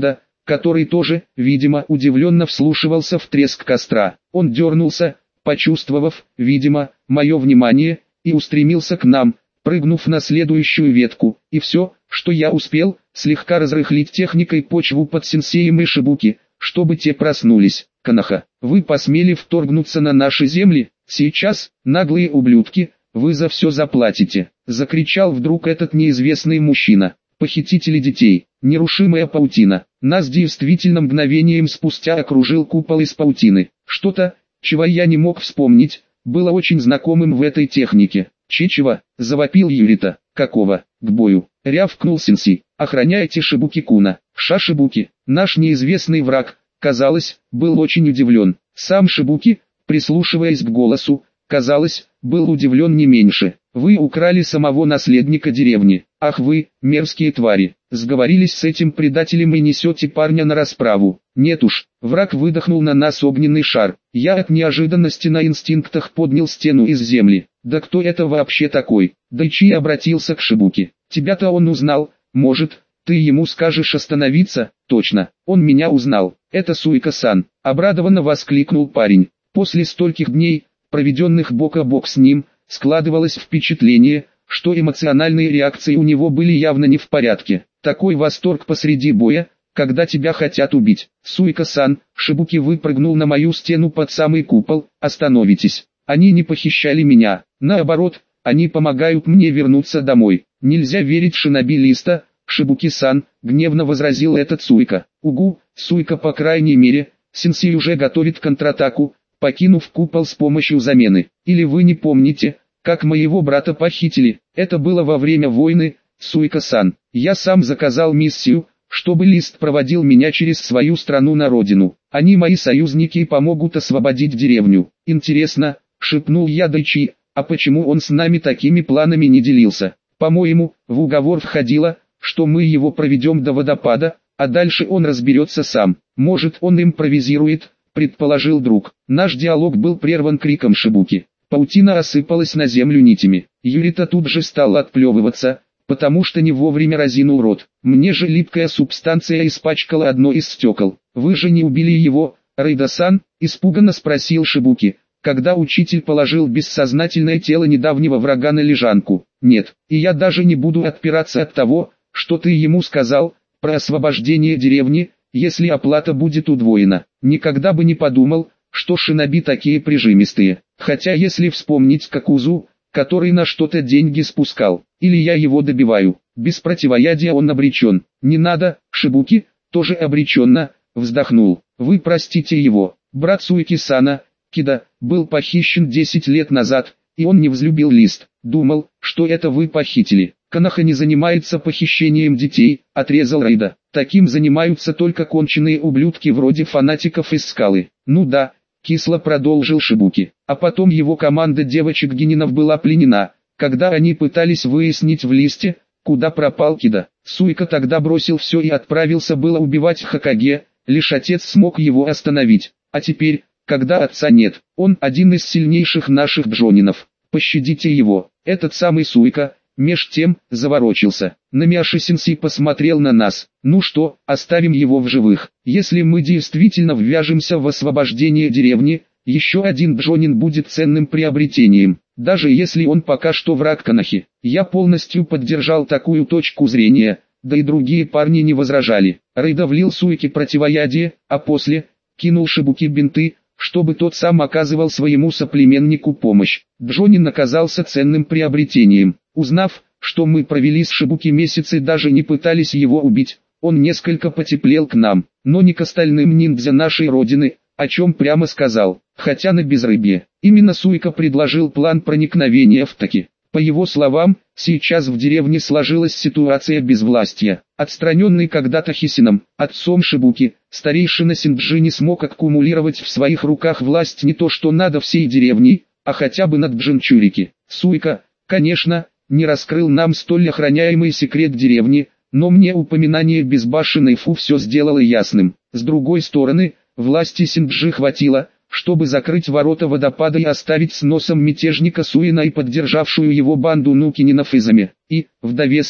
который тоже, видимо, удивленно вслушивался в треск костра. Он дернулся, почувствовав, видимо, мое внимание, и устремился к нам, прыгнув на следующую ветку, и все, что я успел, слегка разрыхлить техникой почву под сенсеем и Шибуки, чтобы те проснулись. Коноха, вы посмели вторгнуться на наши земли, сейчас, наглые ублюдки, вы за все заплатите, закричал вдруг этот неизвестный мужчина. Похитители детей, нерушимая паутина, нас действительно мгновением спустя окружил купол из паутины. Что-то, чего я не мог вспомнить, было очень знакомым в этой технике. Чичева, завопил Юрита. Какого? К бою, рявкнул Сенси. Охраняйте Шибуки-куна. Шибуки, наш неизвестный враг, казалось, был очень удивлен. Сам Шибуки, прислушиваясь к голосу, казалось, был удивлен не меньше. Вы украли самого наследника деревни. Ах вы, мерзкие твари, сговорились с этим предателем и несете парня на расправу. Нет уж, враг выдохнул на нас огненный шар. Я от неожиданности на инстинктах поднял стену из земли. Да кто это вообще такой? Дайчи обратился к Шибуки. Тебя-то он узнал, может, ты ему скажешь остановиться? Точно, он меня узнал. Это Суика-сан, обрадованно воскликнул парень. После стольких дней, проведенных бок о бок с ним, складывалось впечатление, что эмоциональные реакции у него были явно не в порядке. Такой восторг посреди боя, когда тебя хотят убить. Суика-сан, Шибуки выпрыгнул на мою стену под самый купол. Остановитесь. Они не похищали меня. Наоборот, они помогают мне вернуться домой. Нельзя верить шиноби Листа, Шибуки-сан, гневно возразил этот Суика. Угу, Суика по крайней мере, Сенсей уже готовит контратаку, покинув купол с помощью замены. Или вы не помните, как моего брата похитили? Это было во время войны, Суика-сан. Я сам заказал миссию, чтобы Лист проводил меня через свою страну на родину. Они мои союзники и помогут освободить деревню. Интересно, шепнул я Дайчи, а почему он с нами такими планами не делился? По-моему, в уговор входило, что мы его проведем до водопада, а дальше он разберется сам. Может, он импровизирует, предположил друг. Наш диалог был прерван криком Шибуки. Паутина осыпалась на землю нитями. Юрита тут же стал отплевываться, потому что не вовремя разинул рот. Мне же липкая субстанция испачкала одно из стекол. Вы же не убили его, Рейда-сан? Испуганно спросил Шибуки, когда учитель положил бессознательное тело недавнего врага на лежанку. Нет, и я даже не буду отпираться от того, что ты ему сказал, про освобождение деревни, если оплата будет удвоена. Никогда бы не подумал, что шиноби такие прижимистые. Хотя если вспомнить Какузу, который на что-то деньги спускал, или я его добиваю, без противоядия он обречен. Не надо, Шибуки, тоже обреченно, вздохнул. Вы простите его, брат Суики-сана, Кида, был похищен 10 лет назад, и он не взлюбил Лист. Думал, что это вы похитили. Коноха не занимается похищением детей, отрезал Рейда. Таким занимаются только конченые ублюдки вроде фанатиков из скалы. Ну да, кисло продолжил Шибуки. А потом его команда девочек-генинов была пленена, когда они пытались выяснить в Листе, куда пропал Кида. Суика тогда бросил все и отправился было убивать Хокаге, лишь отец смог его остановить. А теперь, когда отца нет, он один из сильнейших наших джонинов. Пощадите его. Этот самый Суика, меж тем, заворочился. Намиаши-сенсей посмотрел на нас. Ну что, оставим его в живых. Если мы действительно ввяжемся в освобождение деревни, еще один джонин будет ценным приобретением. Даже если он пока что враг Конохи. Я полностью поддержал такую точку зрения, да и другие парни не возражали. Рейда влил Суике противоядие, а после кинул Шибуки бинты, чтобы тот сам оказывал своему соплеменнику помощь. Джонин оказался ценным приобретением. Узнав, что мы провели с Шибуки месяц и даже не пытались его убить, он несколько потеплел к нам, но не к остальным ниндзя нашей родины, о чем прямо сказал, хотя на безрыбье. Именно Суика предложил план проникновения в Таки. По его словам, сейчас в деревне сложилась ситуация безвластия. Отстраненный когда-то Хисином, отцом Шибуки, старейшина Синджи не смог аккумулировать в своих руках власть не то что надо всей деревни, а хотя бы над Джинчурики. Суика, конечно, не раскрыл нам столь охраняемый секрет деревни, но мне упоминание безбашенной Фу все сделало ясным. С другой стороны, власти Синджи хватило, чтобы закрыть ворота водопада и оставить с носом мятежника Суина и поддержавшую его банду нукининов Изами. И, в довесок,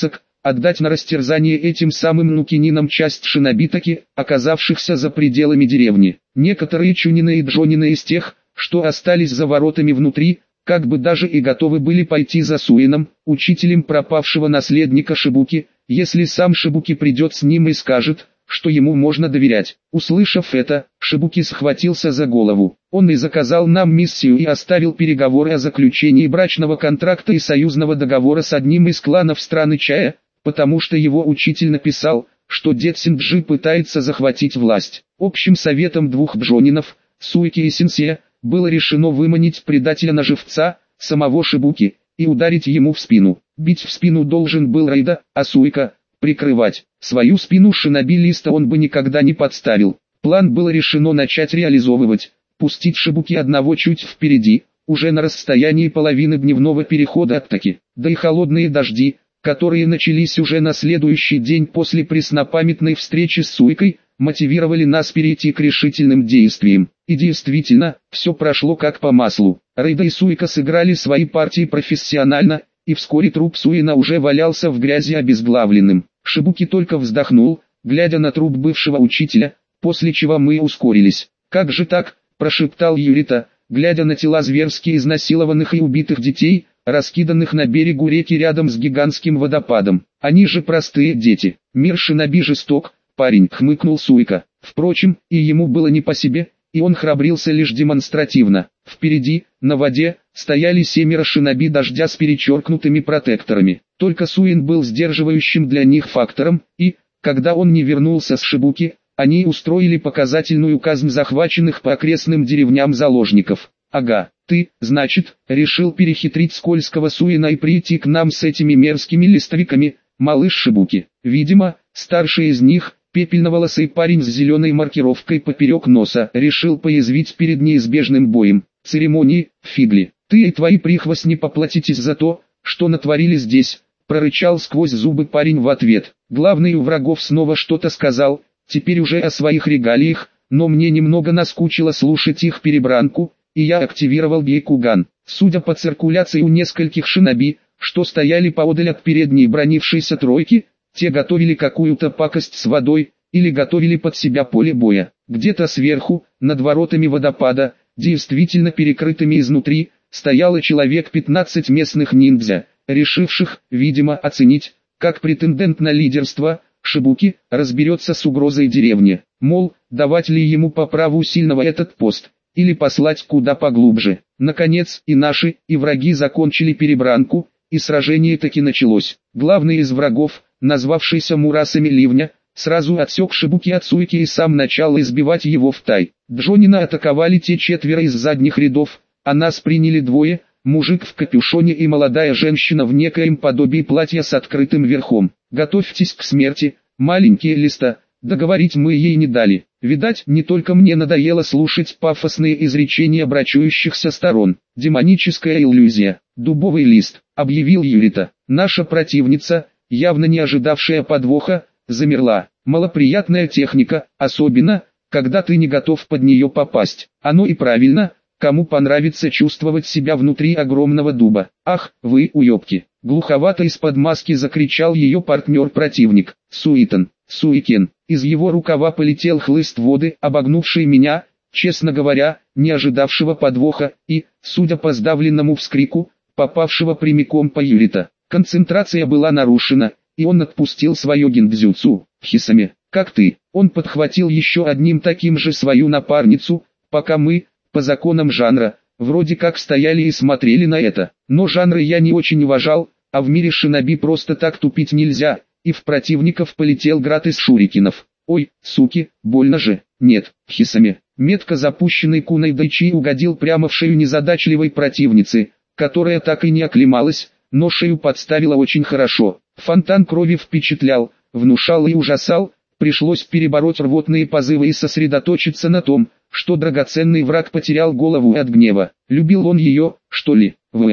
отдать на растерзание этим самым нукининам часть шинобитаки, оказавшихся за пределами деревни. Некоторые чунины и джонины из тех, что остались за воротами внутри, как бы даже и готовы были пойти за Суином, учителем пропавшего наследника Шибуки, если сам Шибуки придет с ним и скажет, что ему можно доверять. Услышав это, Шибуки схватился за голову. Он и заказал нам миссию и оставил переговоры о заключении брачного контракта и союзного договора с одним из кланов страны Чая, потому что его учитель написал, что дед Синджи пытается захватить власть. Общим советом двух джонинов, Суики и Синсия, было решено выманить предателя на живца, самого Шибуки, и ударить ему в спину. Бить в спину должен был Рейда, а Суика – прикрывать. Свою спину шиноби-листа он бы никогда не подставил. План было решено начать реализовывать, пустить Шибуки одного чуть впереди, уже на расстоянии половины дневного перехода от Таки. Да и холодные дожди, которые начались уже на следующий день после преснопамятной встречи с Суикой, мотивировали нас перейти к решительным действиям. И действительно, все прошло как по маслу. Рейда и Суика сыграли свои партии профессионально, и вскоре труп Суина уже валялся в грязи обезглавленным. Шибуки только вздохнул, глядя на труп бывшего учителя, после чего мы ускорились. «Как же так?» – прошептал Юрита, глядя на тела зверски изнасилованных и убитых детей, раскиданных на берегу реки рядом с гигантским водопадом. «Они же простые дети. Мир шиноби жесток, парень», – хмыкнул Суика. Впрочем, и ему было не по себе, и он храбрился лишь демонстративно. Впереди, на воде, стояли 7 шиноби дождя с перечеркнутыми протекторами. Только Суин был сдерживающим для них фактором, и, когда он не вернулся с Шибуки, они устроили показательную казнь захваченных по окрестным деревням заложников. «Ага, ты, значит, решил перехитрить скользкого Суина и прийти к нам с этими мерзкими листовиками, малыш Шибуки». Видимо, старший из них, пепельноволосый парень с зеленой маркировкой поперек носа, решил поязвить перед неизбежным боем. «Церемонии, фигли. Ты и твои прихвостни поплатитесь за то, что натворили здесь», — прорычал сквозь зубы парень в ответ. Главный у врагов снова что-то сказал, теперь уже о своих регалиях, но мне немного наскучило слушать их перебранку, и я активировал Гейкуган. Судя по циркуляции у нескольких шиноби, что стояли поодаль от передней бронившейся тройки, те готовили какую-то пакость с водой, или готовили под себя поле боя. Где-то сверху, над воротами водопада, действительно перекрытыми изнутри, стояло человек 15 местных ниндзя, решивших, видимо, оценить, как претендент на лидерство, Шибуки, разберется с угрозой деревни. Мол, давать ли ему по праву сильного этот пост, или послать куда поглубже. Наконец, и наши, и враги закончили перебранку, и сражение таки началось. Главный из врагов, назвавшийся Мурасами Ливня, сразу отсек Шибуки от Суики и сам начал избивать его втай. Джонина атаковали те 4 из задних рядов, а нас приняли 2, мужик в капюшоне и молодая женщина в некоем подобии платья с открытым верхом. «Готовьтесь к смерти, маленькие листа», договорить мы ей не дали. Видать, не только мне надоело слушать пафосные изречения брачующихся сторон. «Демоническая иллюзия, дубовый лист», объявил Юрита. Наша противница, явно не ожидавшая подвоха, замерла. Малоприятная техника, особенно, когда ты не готов под нее попасть. Оно и правильно, кому понравится чувствовать себя внутри огромного дуба. «Ах, вы уебки!» Глуховато из-под маски закричал ее партнер-противник. «Суитан, Суикен!» Из его рукава полетел хлыст воды, обогнувший меня, честно говоря, не ожидавшего подвоха, и, судя по сдавленному вскрику, попавшего прямиком по Юрита. Концентрация была нарушена, и он отпустил свое гиндзюцу. «Хисами, как ты?» Он подхватил еще одним таким же свою напарницу, пока мы, по законам жанра, вроде как стояли и смотрели на это. Но жанры я не очень уважал, а в мире шиноби просто так тупить нельзя, и в противников полетел град из шурикенов. «Ой, суки, больно же!» «Нет, Хисами». Метко запущенный куной дайчи угодил прямо в шею незадачливой противницы, которая так и не оклемалась, но шею подставила очень хорошо. Фонтан крови впечатлял, внушал и ужасал, пришлось перебороть рвотные позывы и сосредоточиться на том, что драгоценный враг потерял голову от гнева. Любил он ее, что ли?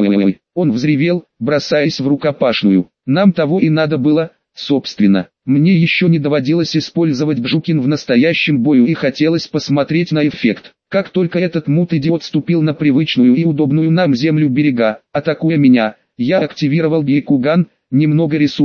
Он взревел, бросаясь в рукопашную. Нам того и надо было, собственно. Мне еще не доводилось использовать Бжукин в настоящем бою и хотелось посмотреть на эффект. Как только этот мут-идиот ступил на привычную и удобную нам землю берега, атакуя меня, я активировал Гейкуган, немного рисуясь,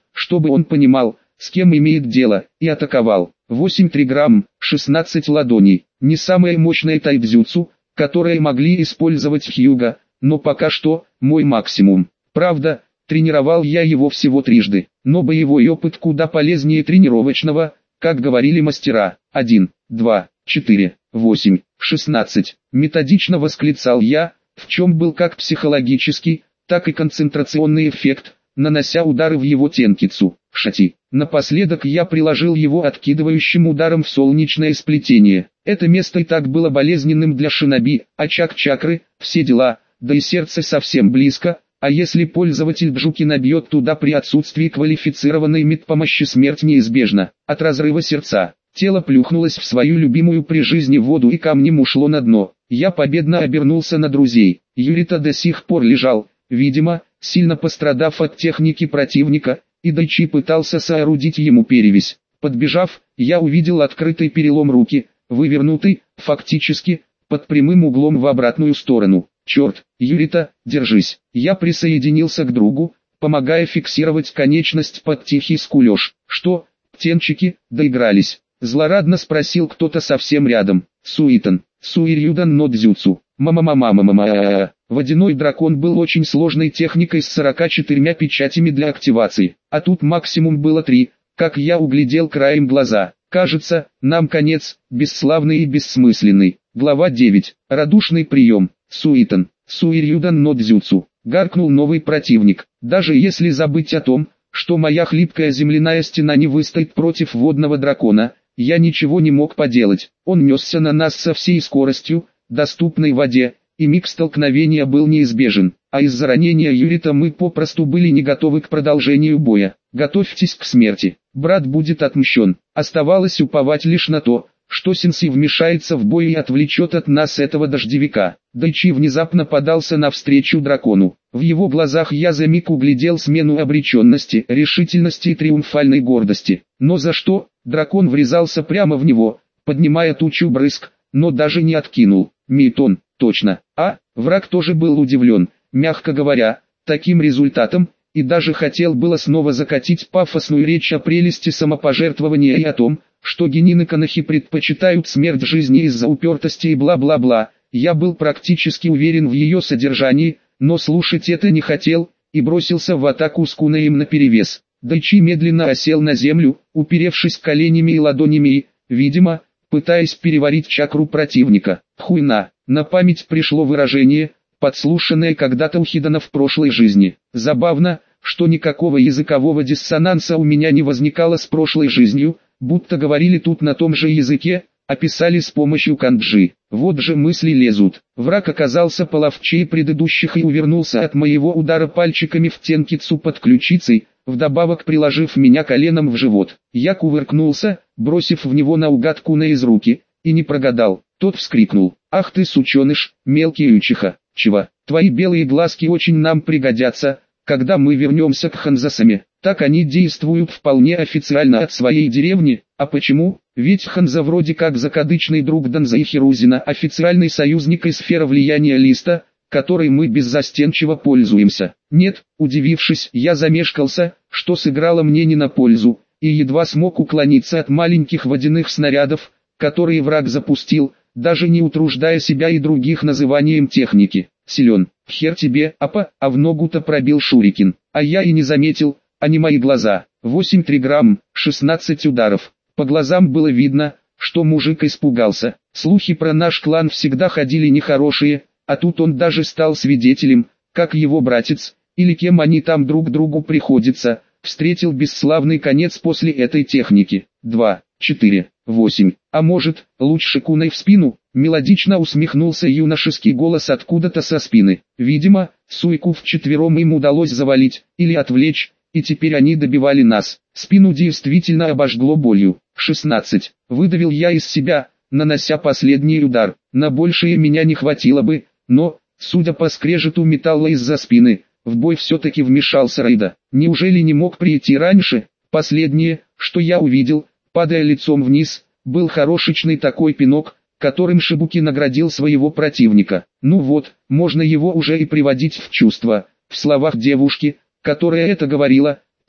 чтобы он понимал, с кем имеет дело, и атаковал. 8 триграмм, 16 ладоней. Не самое мощное тайцзюцу, которое могли использовать Хьюга, но пока что, мой максимум. Правда, тренировал я его всего трижды, но боевой опыт куда полезнее тренировочного, как говорили мастера. 1, 2, 4, 8, 16. Методично восклицал я, в чем был как психологический, так и концентрационный эффект, нанося удары в его тенкицу, шати. Напоследок я приложил его откидывающим ударом в солнечное сплетение. Это место и так было болезненным для шиноби, очаг чакры, все дела, да и сердце совсем близко, а если пользователь Джуки набьет туда при отсутствии квалифицированной медпомощи, смерть неизбежна. От разрыва сердца, тело плюхнулось в свою любимую при жизни воду и камнем ушло на дно. Я победно обернулся на друзей. Юрита до сих пор лежал, видимо, сильно пострадав от техники противника, и Дайчи пытался соорудить ему перевязь. Подбежав, я увидел открытый перелом руки, вывернутый, фактически, под прямым углом в обратную сторону. «Черт, Юрита, держись!» Я присоединился к другу, помогая фиксировать конечность под тихий скулеж. «Что, птенчики, доигрались?» Злорадно спросил кто-то совсем рядом. «Суитан, Суирюдан но дзюцу, мама-мама-мама-мама». Водяной дракон был очень сложной техникой с 44 печатями для активации, а тут максимум было 3, как я углядел краем глаза. Кажется, нам конец, бесславный и бессмысленный. Глава 9. Радушный прием. Суитан, Суирюдан но дзюцу. Гаркнул новый противник. Даже если забыть о том, что моя хлипкая земляная стена не выстоит против водного дракона, я ничего не мог поделать. Он несся на нас со всей скоростью, доступной воде, и миг столкновения был неизбежен, а из-за ранения Юрита мы попросту были не готовы к продолжению боя. Готовьтесь к смерти, брат будет отмщен. Оставалось уповать лишь на то, что Сенсей вмешается в бой и отвлечет от нас этого дождевика. Дайчи внезапно подался навстречу дракону. В его глазах я за миг углядел смену обреченности, решительности и триумфальной гордости. Но за что? Дракон врезался прямо в него, поднимая тучу брызг, но даже не откинул. Мейтон, точно. Враг тоже был удивлен, мягко говоря, таким результатом, и даже хотел было снова закатить пафосную речь о прелести самопожертвования и о том, что генины Канахи предпочитают смерть жизни из-за упертости и бла-бла-бла. Я был практически уверен в ее содержании, но слушать это не хотел, и бросился в атаку с кунаем наперевес. Дайчи медленно осел на землю, уперевшись коленями и ладонями и, видимо, пытаясь переварить чакру противника. Хуйна. На память пришло выражение, подслушанное когда-то у Хидана в прошлой жизни. Забавно, что никакого языкового диссонанса у меня не возникало с прошлой жизнью, будто говорили тут на том же языке, а писали с помощью канджи. Вот же мысли лезут. Враг оказался половчее предыдущих и увернулся от моего удара пальчиками в тенкицу под ключицей, вдобавок приложив меня коленом в живот. Я кувыркнулся, бросив в него наугад куна из руки, и не прогадал. Тот вскрикнул: «Ах ты сученыш, мелкий ючиха, чего? Твои белые глазки очень нам пригодятся, когда мы вернемся к ханзасаме». Так они действуют вполне официально от своей деревни, а почему? Ведь Ханза вроде как закадычный друг Данза и Хирузина, официальный союзник и сфера влияния Листа, которой мы беззастенчиво пользуемся. Нет, удивившись, я замешкался, что сыграло мне не на пользу, и едва смог уклониться от маленьких водяных снарядов, которые враг запустил, даже не утруждая себя и других называнием техники. Силен, хер тебе, а в ногу-то пробил шурикин, а я и не заметил, а не мои глаза. 8 триграмм, 16 ударов. По глазам было видно, что мужик испугался. Слухи про наш клан всегда ходили нехорошие, а тут он даже стал свидетелем, как его братец, или кем они там друг другу приходится, встретил бесславный конец после этой техники. 2, 4, 8. А может, лучше куной в спину? Мелодично усмехнулся юношеский голос откуда-то со спины. Видимо, Суйку вчетвером им удалось завалить, или отвлечь, и теперь они добивали нас. Спину действительно обожгло болью. 16. Выдавил я из себя, нанося последний удар. На большее меня не хватило бы, но, судя по скрежету металла из-за спины, в бой все-таки вмешался Рейда. Неужели не мог прийти раньше? Последнее, что я увидел, падая лицом вниз, был хорошечный такой пинок, которым Шибуки наградил своего противника. Ну вот, можно его уже и приводить в чувство. В словах девушки, которая это говорила,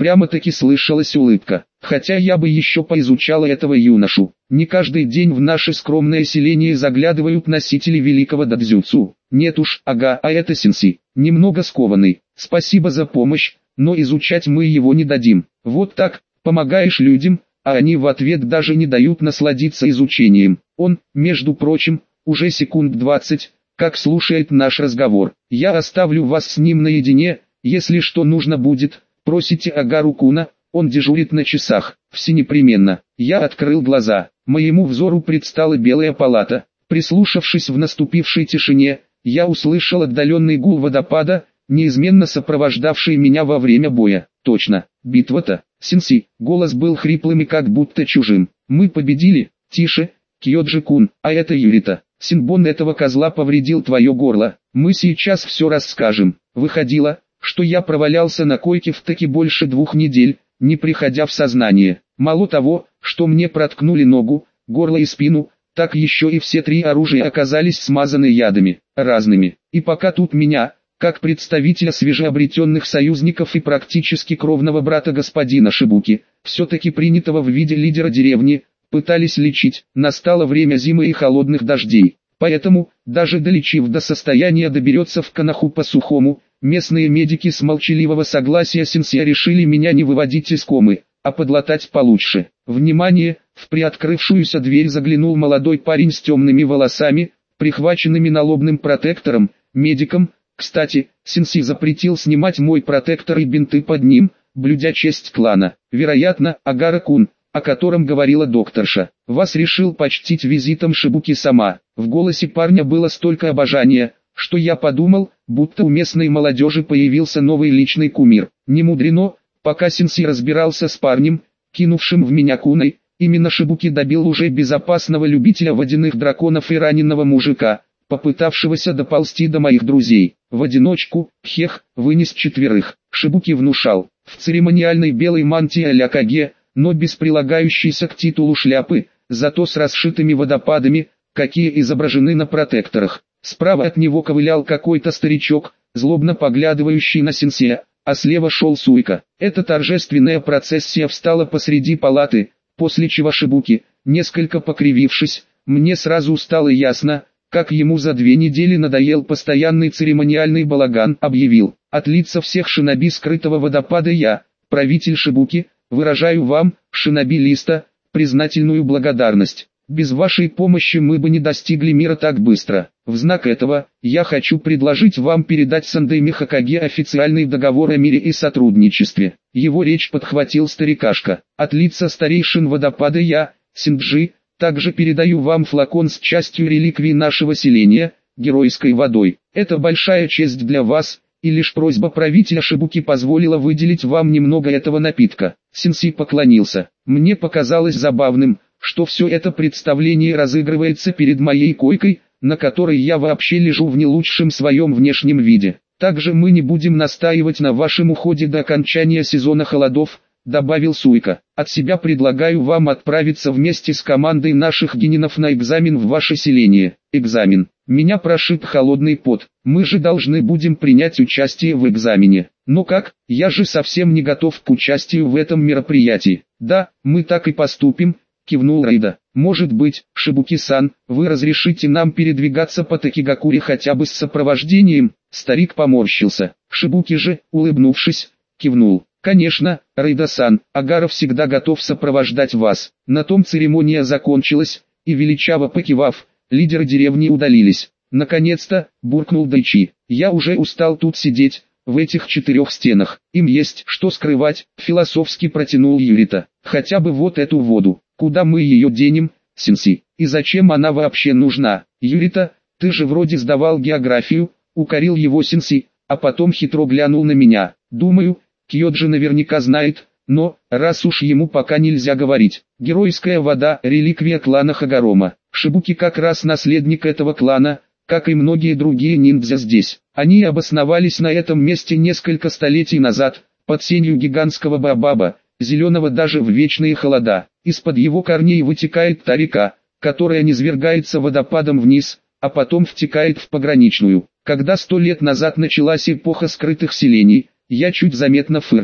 прямо-таки слышалась улыбка. Хотя я бы еще поизучала этого юношу. Не каждый день в наше скромное селение заглядывают носители великого дадзюцу. Нет уж, ага, а это сенсей. Немного скованный. Спасибо за помощь, но изучать мы его не дадим. Вот так, помогаешь людям, а они в ответ даже не дают насладиться изучением. Он, между прочим, уже секунд 20, как слушает наш разговор. Я оставлю вас с ним наедине, если что нужно будет, просите Агару-куна. Он дежурит на часах, все непременно. Я открыл глаза, моему взору предстала белая палата. Прислушавшись в наступившей тишине, я услышал отдаленный гул водопада, неизменно сопровождавший меня во время боя. Точно, битва-то, сенсей, голос был хриплым и как будто чужим. Мы победили, тише, Кьёджи-кун, а это Юрита. Синбон этого козла повредил твое горло. Мы сейчас все расскажем. Выходило, что я провалялся на койке в таки больше 2 недель, не приходя в сознание. Мало того, что мне проткнули ногу, горло и спину, так еще и все 3 оружия оказались смазаны ядами, разными. И пока тут меня, как представителя свежеобретенных союзников и практически кровного брата господина Шибуки, все-таки принятого в виде лидера деревни, пытались лечить, настало время зимы и холодных дождей. Поэтому, даже долечив до состояния доберется в Канаху по-сухому, местные медики с молчаливого согласия сенсея решили меня не выводить из комы, а подлатать получше. Внимание! В приоткрывшуюся дверь заглянул молодой парень с темными волосами, прихваченными налобным протектором, медиком. Кстати, сенсей запретил снимать мой протектор и бинты под ним, блюдя честь клана. Вероятно, Агара-кун, о котором говорила докторша, вас решил почтить визитом Шибуки-сама. В голосе парня было столько обожания, что я подумал, будто у местной молодежи появился новый личный кумир. Не мудрено, пока сенсей разбирался с парнем, кинувшим в меня куной, именно Шибуки добил уже безопасного любителя водяных драконов и раненого мужика, попытавшегося доползти до моих друзей. В одиночку, вынес 4. Шибуки внушал, в церемониальной белой мантии а-ля Каге, но без прилагающейся к титулу шляпы, зато с расшитыми водопадами, какие изображены на протекторах. Справа от него ковылял какой-то старичок, злобно поглядывающий на сенсея, а слева шел Суйка. Эта торжественная процессия встала посреди палаты, после чего Шибуки, несколько покривившись, мне сразу стало ясно, как ему за 2 недели надоел постоянный церемониальный балаган, объявил. От лица всех шиноби скрытого водопада я, правитель Шибуки, выражаю вам, шиноби Листа, признательную благодарность. Без вашей помощи мы бы не достигли мира так быстро. В знак этого, я хочу предложить вам передать Сандэй Хокаге официальный договор о мире и сотрудничестве. Его речь подхватил старикашка. От лица старейшин водопада я, Синджи, также передаю вам флакон с частью реликвий нашего селения, геройской водой. Это большая честь для вас, и лишь просьба правителя Шибуки позволила выделить вам немного этого напитка. Сенсей поклонился. Мне показалось забавным, что все это представление разыгрывается перед моей койкой, на которой я вообще лежу в не лучшем своем внешнем виде. Также мы не будем настаивать на вашем уходе до окончания сезона холодов, добавил Суйка. От себя предлагаю вам отправиться вместе с командой наших генинов на экзамен в ваше селение. Экзамен. Меня прошиб холодный пот. Мы же должны будем принять участие в экзамене. Но как? Я же совсем не готов к участию в этом мероприятии. Да, мы так и поступим, кивнул Рейда. Может быть, Шибуки-сан, вы разрешите нам передвигаться по Такигакуре хотя бы с сопровождением? Старик поморщился. Шибуки же, улыбнувшись, кивнул. Конечно, Рейда-сан, Агара всегда готов сопровождать вас. На том церемония закончилась, и величаво покивав, лидеры деревни удалились. Наконец-то, буркнул Дайчи. Я уже устал тут сидеть, в этих 4 стенах. Им есть что скрывать, философски протянул Юрита. Хотя бы вот эту воду. Куда мы ее денем, сенсей? И зачем она вообще нужна? Юрита, ты же вроде сдавал географию, укорил его сенсей, а потом хитро глянул на меня. Думаю, Кьёджи наверняка знает, но, раз уж ему пока нельзя говорить. Геройская вода – реликвия клана Хагорома. Шибуки как раз наследник этого клана, как и многие другие ниндзя здесь. Они обосновались на этом месте несколько столетий назад, под сенью гигантского баобаба, зеленого даже в вечные холода. Из-под его корней вытекает та река, которая низвергается водопадом вниз, а потом втекает в пограничную. Когда 100 лет назад началась эпоха скрытых селений, я чуть заметно фыркнул.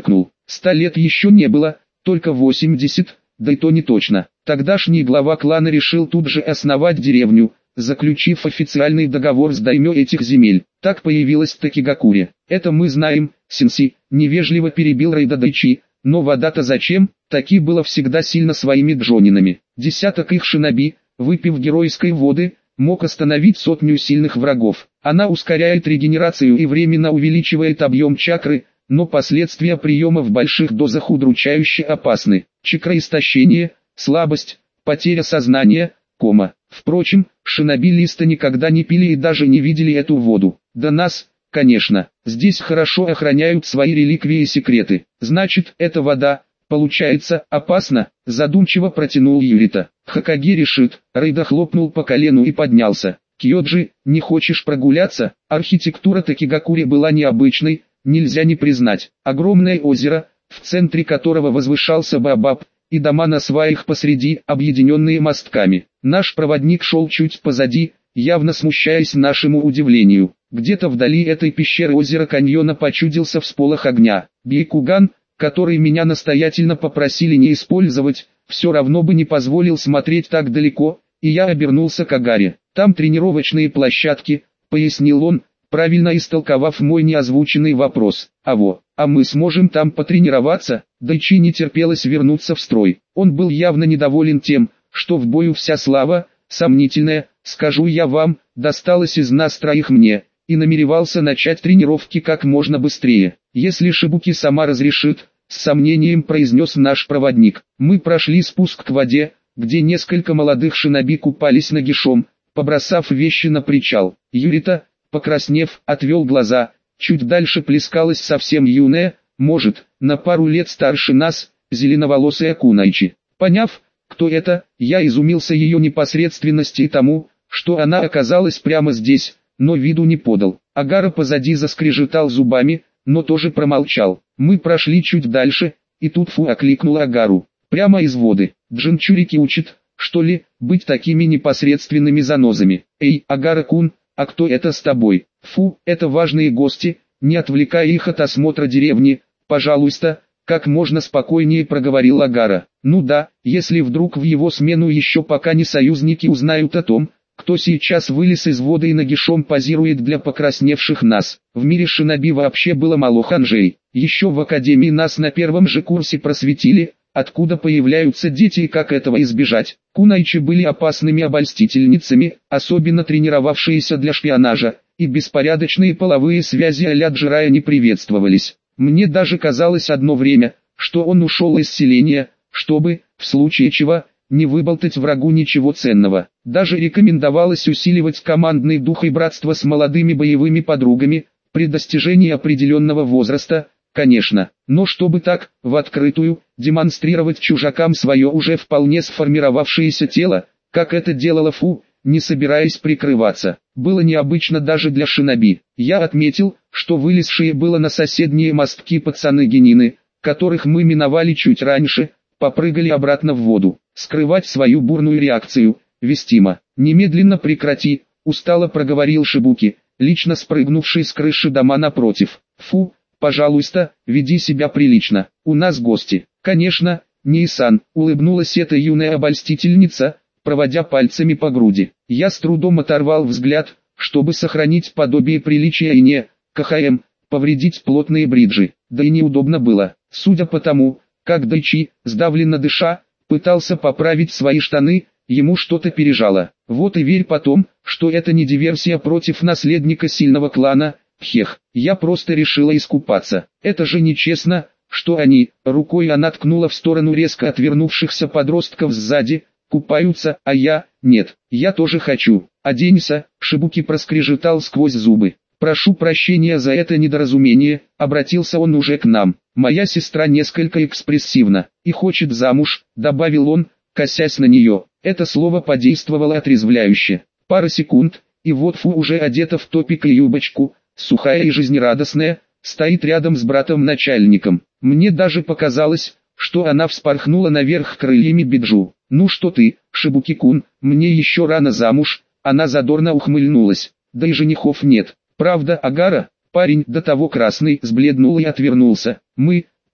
100 лет еще не было, только 80, да и то не точно. Тогдашний глава клана решил тут же основать деревню, заключив официальный договор с даймё этих земель. Так появилась Такигакури. Это мы знаем, Сенси, невежливо перебил Рейда Дайчи, но вода-то зачем? Таки было всегда сильно своими джонинами. Десяток их шиноби, выпив геройской воды, мог остановить сотню сильных врагов. Она ускоряет регенерацию и временно увеличивает объем чакры, но последствия приема в больших дозах удручающе опасны. Чакроистощение, слабость, потеря сознания, кома. Впрочем, шиноби Листа никогда не пили и даже не видели эту воду. Да нас, конечно, здесь хорошо охраняют свои реликвии и секреты. Значит, эта вода, получается, опасна, задумчиво протянул Юрита. Хокаге решит. Рейда хлопнул по колену и поднялся. Кьёджи, не хочешь прогуляться? Архитектура Такигакури была необычной, нельзя не признать. Огромное озеро, в центре которого возвышался Баобаб, и дома на сваях посреди, объединенные мостками. Наш проводник шел чуть позади, явно смущаясь нашему удивлению. Где-то вдали этой пещеры озера каньона почудился всполох огня. Бейкуган, который меня настоятельно попросили не использовать, все равно бы не позволил смотреть так далеко, и я обернулся к Агаре. Там тренировочные площадки, пояснил он, правильно истолковав мой неозвученный вопрос. А мы сможем там потренироваться? Дайчи не терпелось вернуться в строй. Он был явно недоволен тем, что в бою вся слава, сомнительная, скажу я вам, досталась из нас троих мне, и намеревался начать тренировки как можно быстрее. Если Шибуки сама разрешит, с сомнением произнес наш проводник. Мы прошли спуск к воде, где несколько молодых шиноби купались нагишом, побросав вещи на причал. Юрита, покраснев, отвел глаза. Чуть дальше плескалась совсем юная, может, на пару лет старше нас, зеленоволосая Кунайчи. Поняв, кто это, я изумился ее непосредственности и тому, что она оказалась прямо здесь, но виду не подал. Агара позади заскрежетал зубами, но тоже промолчал. Мы прошли чуть дальше, и тут Фу окликнула Агару. Прямо из воды. Джинчурики учит, что ли, быть такими непосредственными занозами. Эй, Агара-кун, а кто это с тобой? Фу, это важные гости, не отвлекая их от осмотра деревни, пожалуйста, как можно спокойнее проговорил Агара. Ну да, если вдруг в его смену еще пока не союзники узнают о том, кто сейчас вылез из воды и нагишом позирует для покрасневших нас. В мире шиноби вообще было мало ханжей. Еще в академии нас на первом же курсе просветили, откуда появляются дети и как этого избежать. Кунайчи были опасными обольстительницами, особенно тренировавшиеся для шпионажа, и беспорядочные половые связи а-ля Джирая не приветствовались. Мне даже казалось одно время, что он ушел из селения, чтобы, в случае чего, не выболтать врагу ничего ценного. Даже рекомендовалось усиливать командный дух и братство с молодыми боевыми подругами, при достижении определенного возраста, конечно, но чтобы так, в открытую, демонстрировать чужакам свое уже вполне сформировавшееся тело, как это делала Фу, не собираясь прикрываться, было необычно даже для шиноби. Я отметил, что вылезшие было на соседние мостки пацаны-генины, которых мы миновали чуть раньше, попрыгали обратно в воду. Скрывать свою бурную реакцию, вестимо. Немедленно прекрати, устало проговорил Шибуки, лично спрыгнувший с крыши дома напротив. Фу, пожалуйста, веди себя прилично, у нас гости. Конечно, Нисан, улыбнулась эта юная обольстительница, проводя пальцами по груди. Я с трудом оторвал взгляд, чтобы сохранить подобие приличия и не, КХМ, повредить плотные бриджи. Да и неудобно было, судя по тому, как Дайчи, сдавленно дыша, пытался поправить свои штаны, ему что-то пережало. Вот и верь потом, что это не диверсия против наследника сильного клана. Хех, я просто решила искупаться. Это же нечестно, что они, рукой она ткнула в сторону резко отвернувшихся подростков сзади, купаются, а я, нет, я тоже хочу. Оденься, Шибуки проскрежетал сквозь зубы. Прошу прощения за это недоразумение, обратился он уже к нам. Моя сестра несколько экспрессивна, и хочет замуж, добавил он, косясь на нее. Это слово подействовало отрезвляюще. Пара секунд, и вот Фу уже одета в топик и юбочку, сухая и жизнерадостная, стоит рядом с братом-начальником. Мне даже показалось, что она вспорхнула наверх крыльями Биджу. Ну что ты, Шибуки-кун, мне еще рано замуж, она задорно ухмыльнулась. Да и женихов нет. Правда, Агара, парень до того красный, сбледнул и отвернулся. Мы,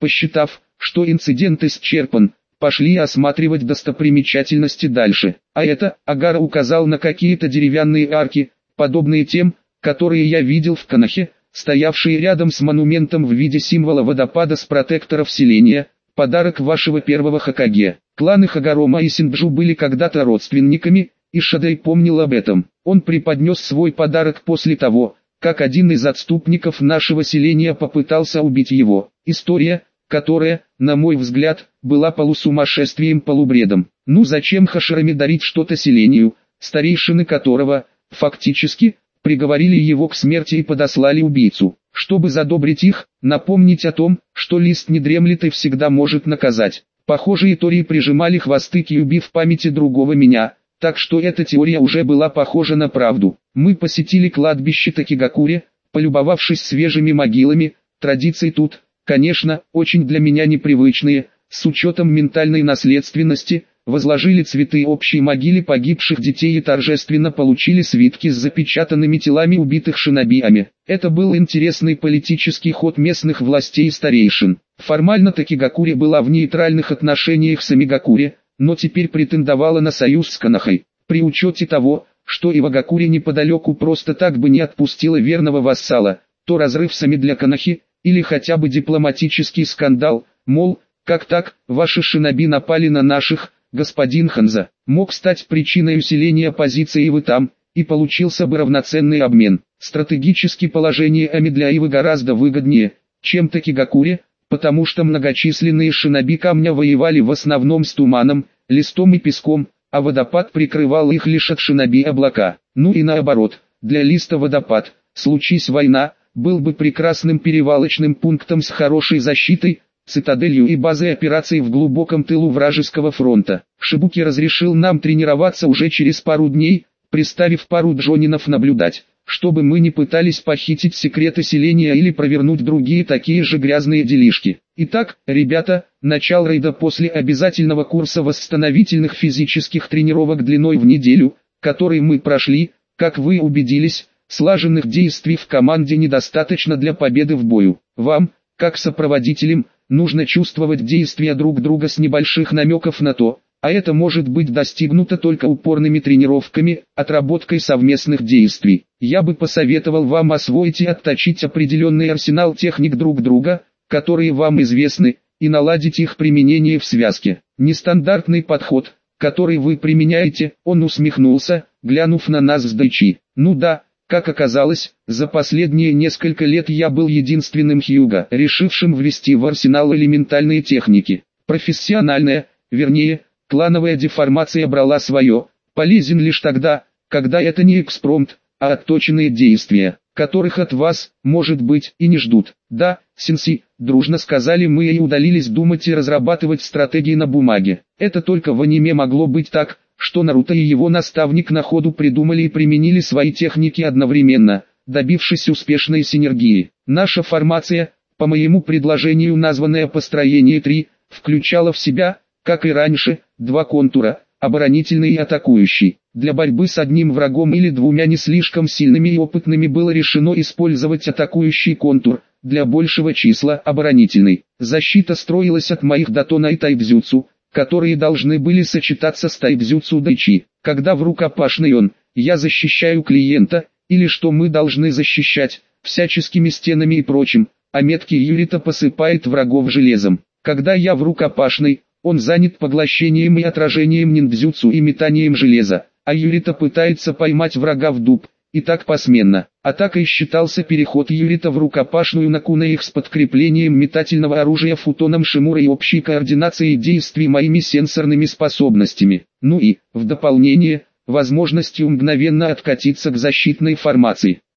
Посчитав, что инцидент исчерпан, пошли осматривать достопримечательности дальше. А это, Агара указал на какие-то деревянные арки, подобные тем, которые я видел в Канахе, стоявшие рядом с монументом в виде символа водопада с протекторов селения, подарок вашего первого Хокаге. Кланы Хагарома и Синджу были когда-то родственниками, и Шадэй помнил об этом. Он преподнес свой подарок после того, как один из отступников нашего селения попытался убить его. История, которая, на мой взгляд, была полусумасшествием-полубредом. Ну зачем Хашираме дарить что-то селению, старейшины которого, фактически, приговорили его к смерти и подослали убийцу, чтобы задобрить их, напомнить о том, что лист не дремлет и всегда может наказать. Похоже, Итори прижимали хвосты Кьюби в памяти другого меня, так что эта теория уже была похожа на правду. Мы посетили кладбище Такигакури, полюбовавшись свежими могилами. Традиции тут, конечно, очень для меня непривычные, с учетом ментальной наследственности. Возложили цветы общей могиле погибших детей и торжественно получили свитки с запечатанными телами убитых шинобиами. Это был интересный политический ход местных властей и старейшин. Формально Такигакури была в нейтральных отношениях с Амигакури, но теперь претендовала на союз с Канахой. При учете того, что Ивагакури неподалеку просто так бы не отпустила верного вассала, то разрыв с Ами для Канахи, или хотя бы дипломатический скандал, мол, как так, ваши шиноби напали на наших, господин Ханза, мог стать причиной усиления позиции Ивы там, и получился бы равноценный обмен. Стратегически положение Ами для Ивы гораздо выгоднее, чем Такигакури, потому что многочисленные шиноби камня воевали в основном с туманом, листом и песком, а водопад прикрывал их лишь от шиноби облака. Ну и наоборот, для листа водопад, случись война, был бы прекрасным перевалочным пунктом с хорошей защитой, цитаделью и базой операций в глубоком тылу вражеского фронта. Шибуки разрешил нам тренироваться уже через пару дней, приставив пару джонинов наблюдать, чтобы мы не пытались похитить секреты селения или провернуть другие такие же грязные делишки. Итак, ребята, начало рейда после обязательного курса восстановительных физических тренировок длиной в неделю, который мы прошли, как вы убедились, слаженных действий в команде недостаточно для победы в бою. Вам, как сопроводителям, нужно чувствовать действия друг друга с небольших намеков на то, а это может быть достигнуто только упорными тренировками, отработкой совместных действий. Я бы посоветовал вам освоить и отточить определенный арсенал техник друг друга, которые вам известны, и наладить их применение в связке. Нестандартный подход, который вы применяете, он усмехнулся, глянув на нас с Дайчи. Ну да, как оказалось, за последние несколько лет я был единственным хьюга, решившим ввести в арсенал элементальные техники. Профессиональная, вернее, клановая деформация брала свое, полезен лишь тогда, когда это не экспромт, а отточенные действия, которых от вас, может быть, и не ждут. Да, сенси, дружно сказали мы и удалились думать и разрабатывать стратегии на бумаге. Это только в аниме могло быть так, что Наруто и его наставник на ходу придумали и применили свои техники одновременно, добившись успешной синергии. Наша формация, по моему предложению названная построение 3, включала в себя, как и раньше, два контура, оборонительный и атакующий. Для борьбы с одним врагом или двумя не слишком сильными и опытными было решено использовать атакующий контур, для большего числа оборонительный. Защита строилась от моих датона и тайбзюцу, которые должны были сочетаться с тайбзюцу Дайчи. Когда в рукопашной я защищаю клиента, или что мы должны защищать, всяческими стенами и прочим, а меткий Юрита посыпает врагов железом. Когда я в рукопашной, он занят поглощением и отражением ниндзюцу и метанием железа, а Юрита пытается поймать врага в дуб, и так посменно. Атакой считался переход Юрита в рукопашную на кунаих с подкреплением метательного оружия футоном Шимура и общей координацией действий моими сенсорными способностями. Ну и, в дополнение, возможностью мгновенно откатиться к защитной формации.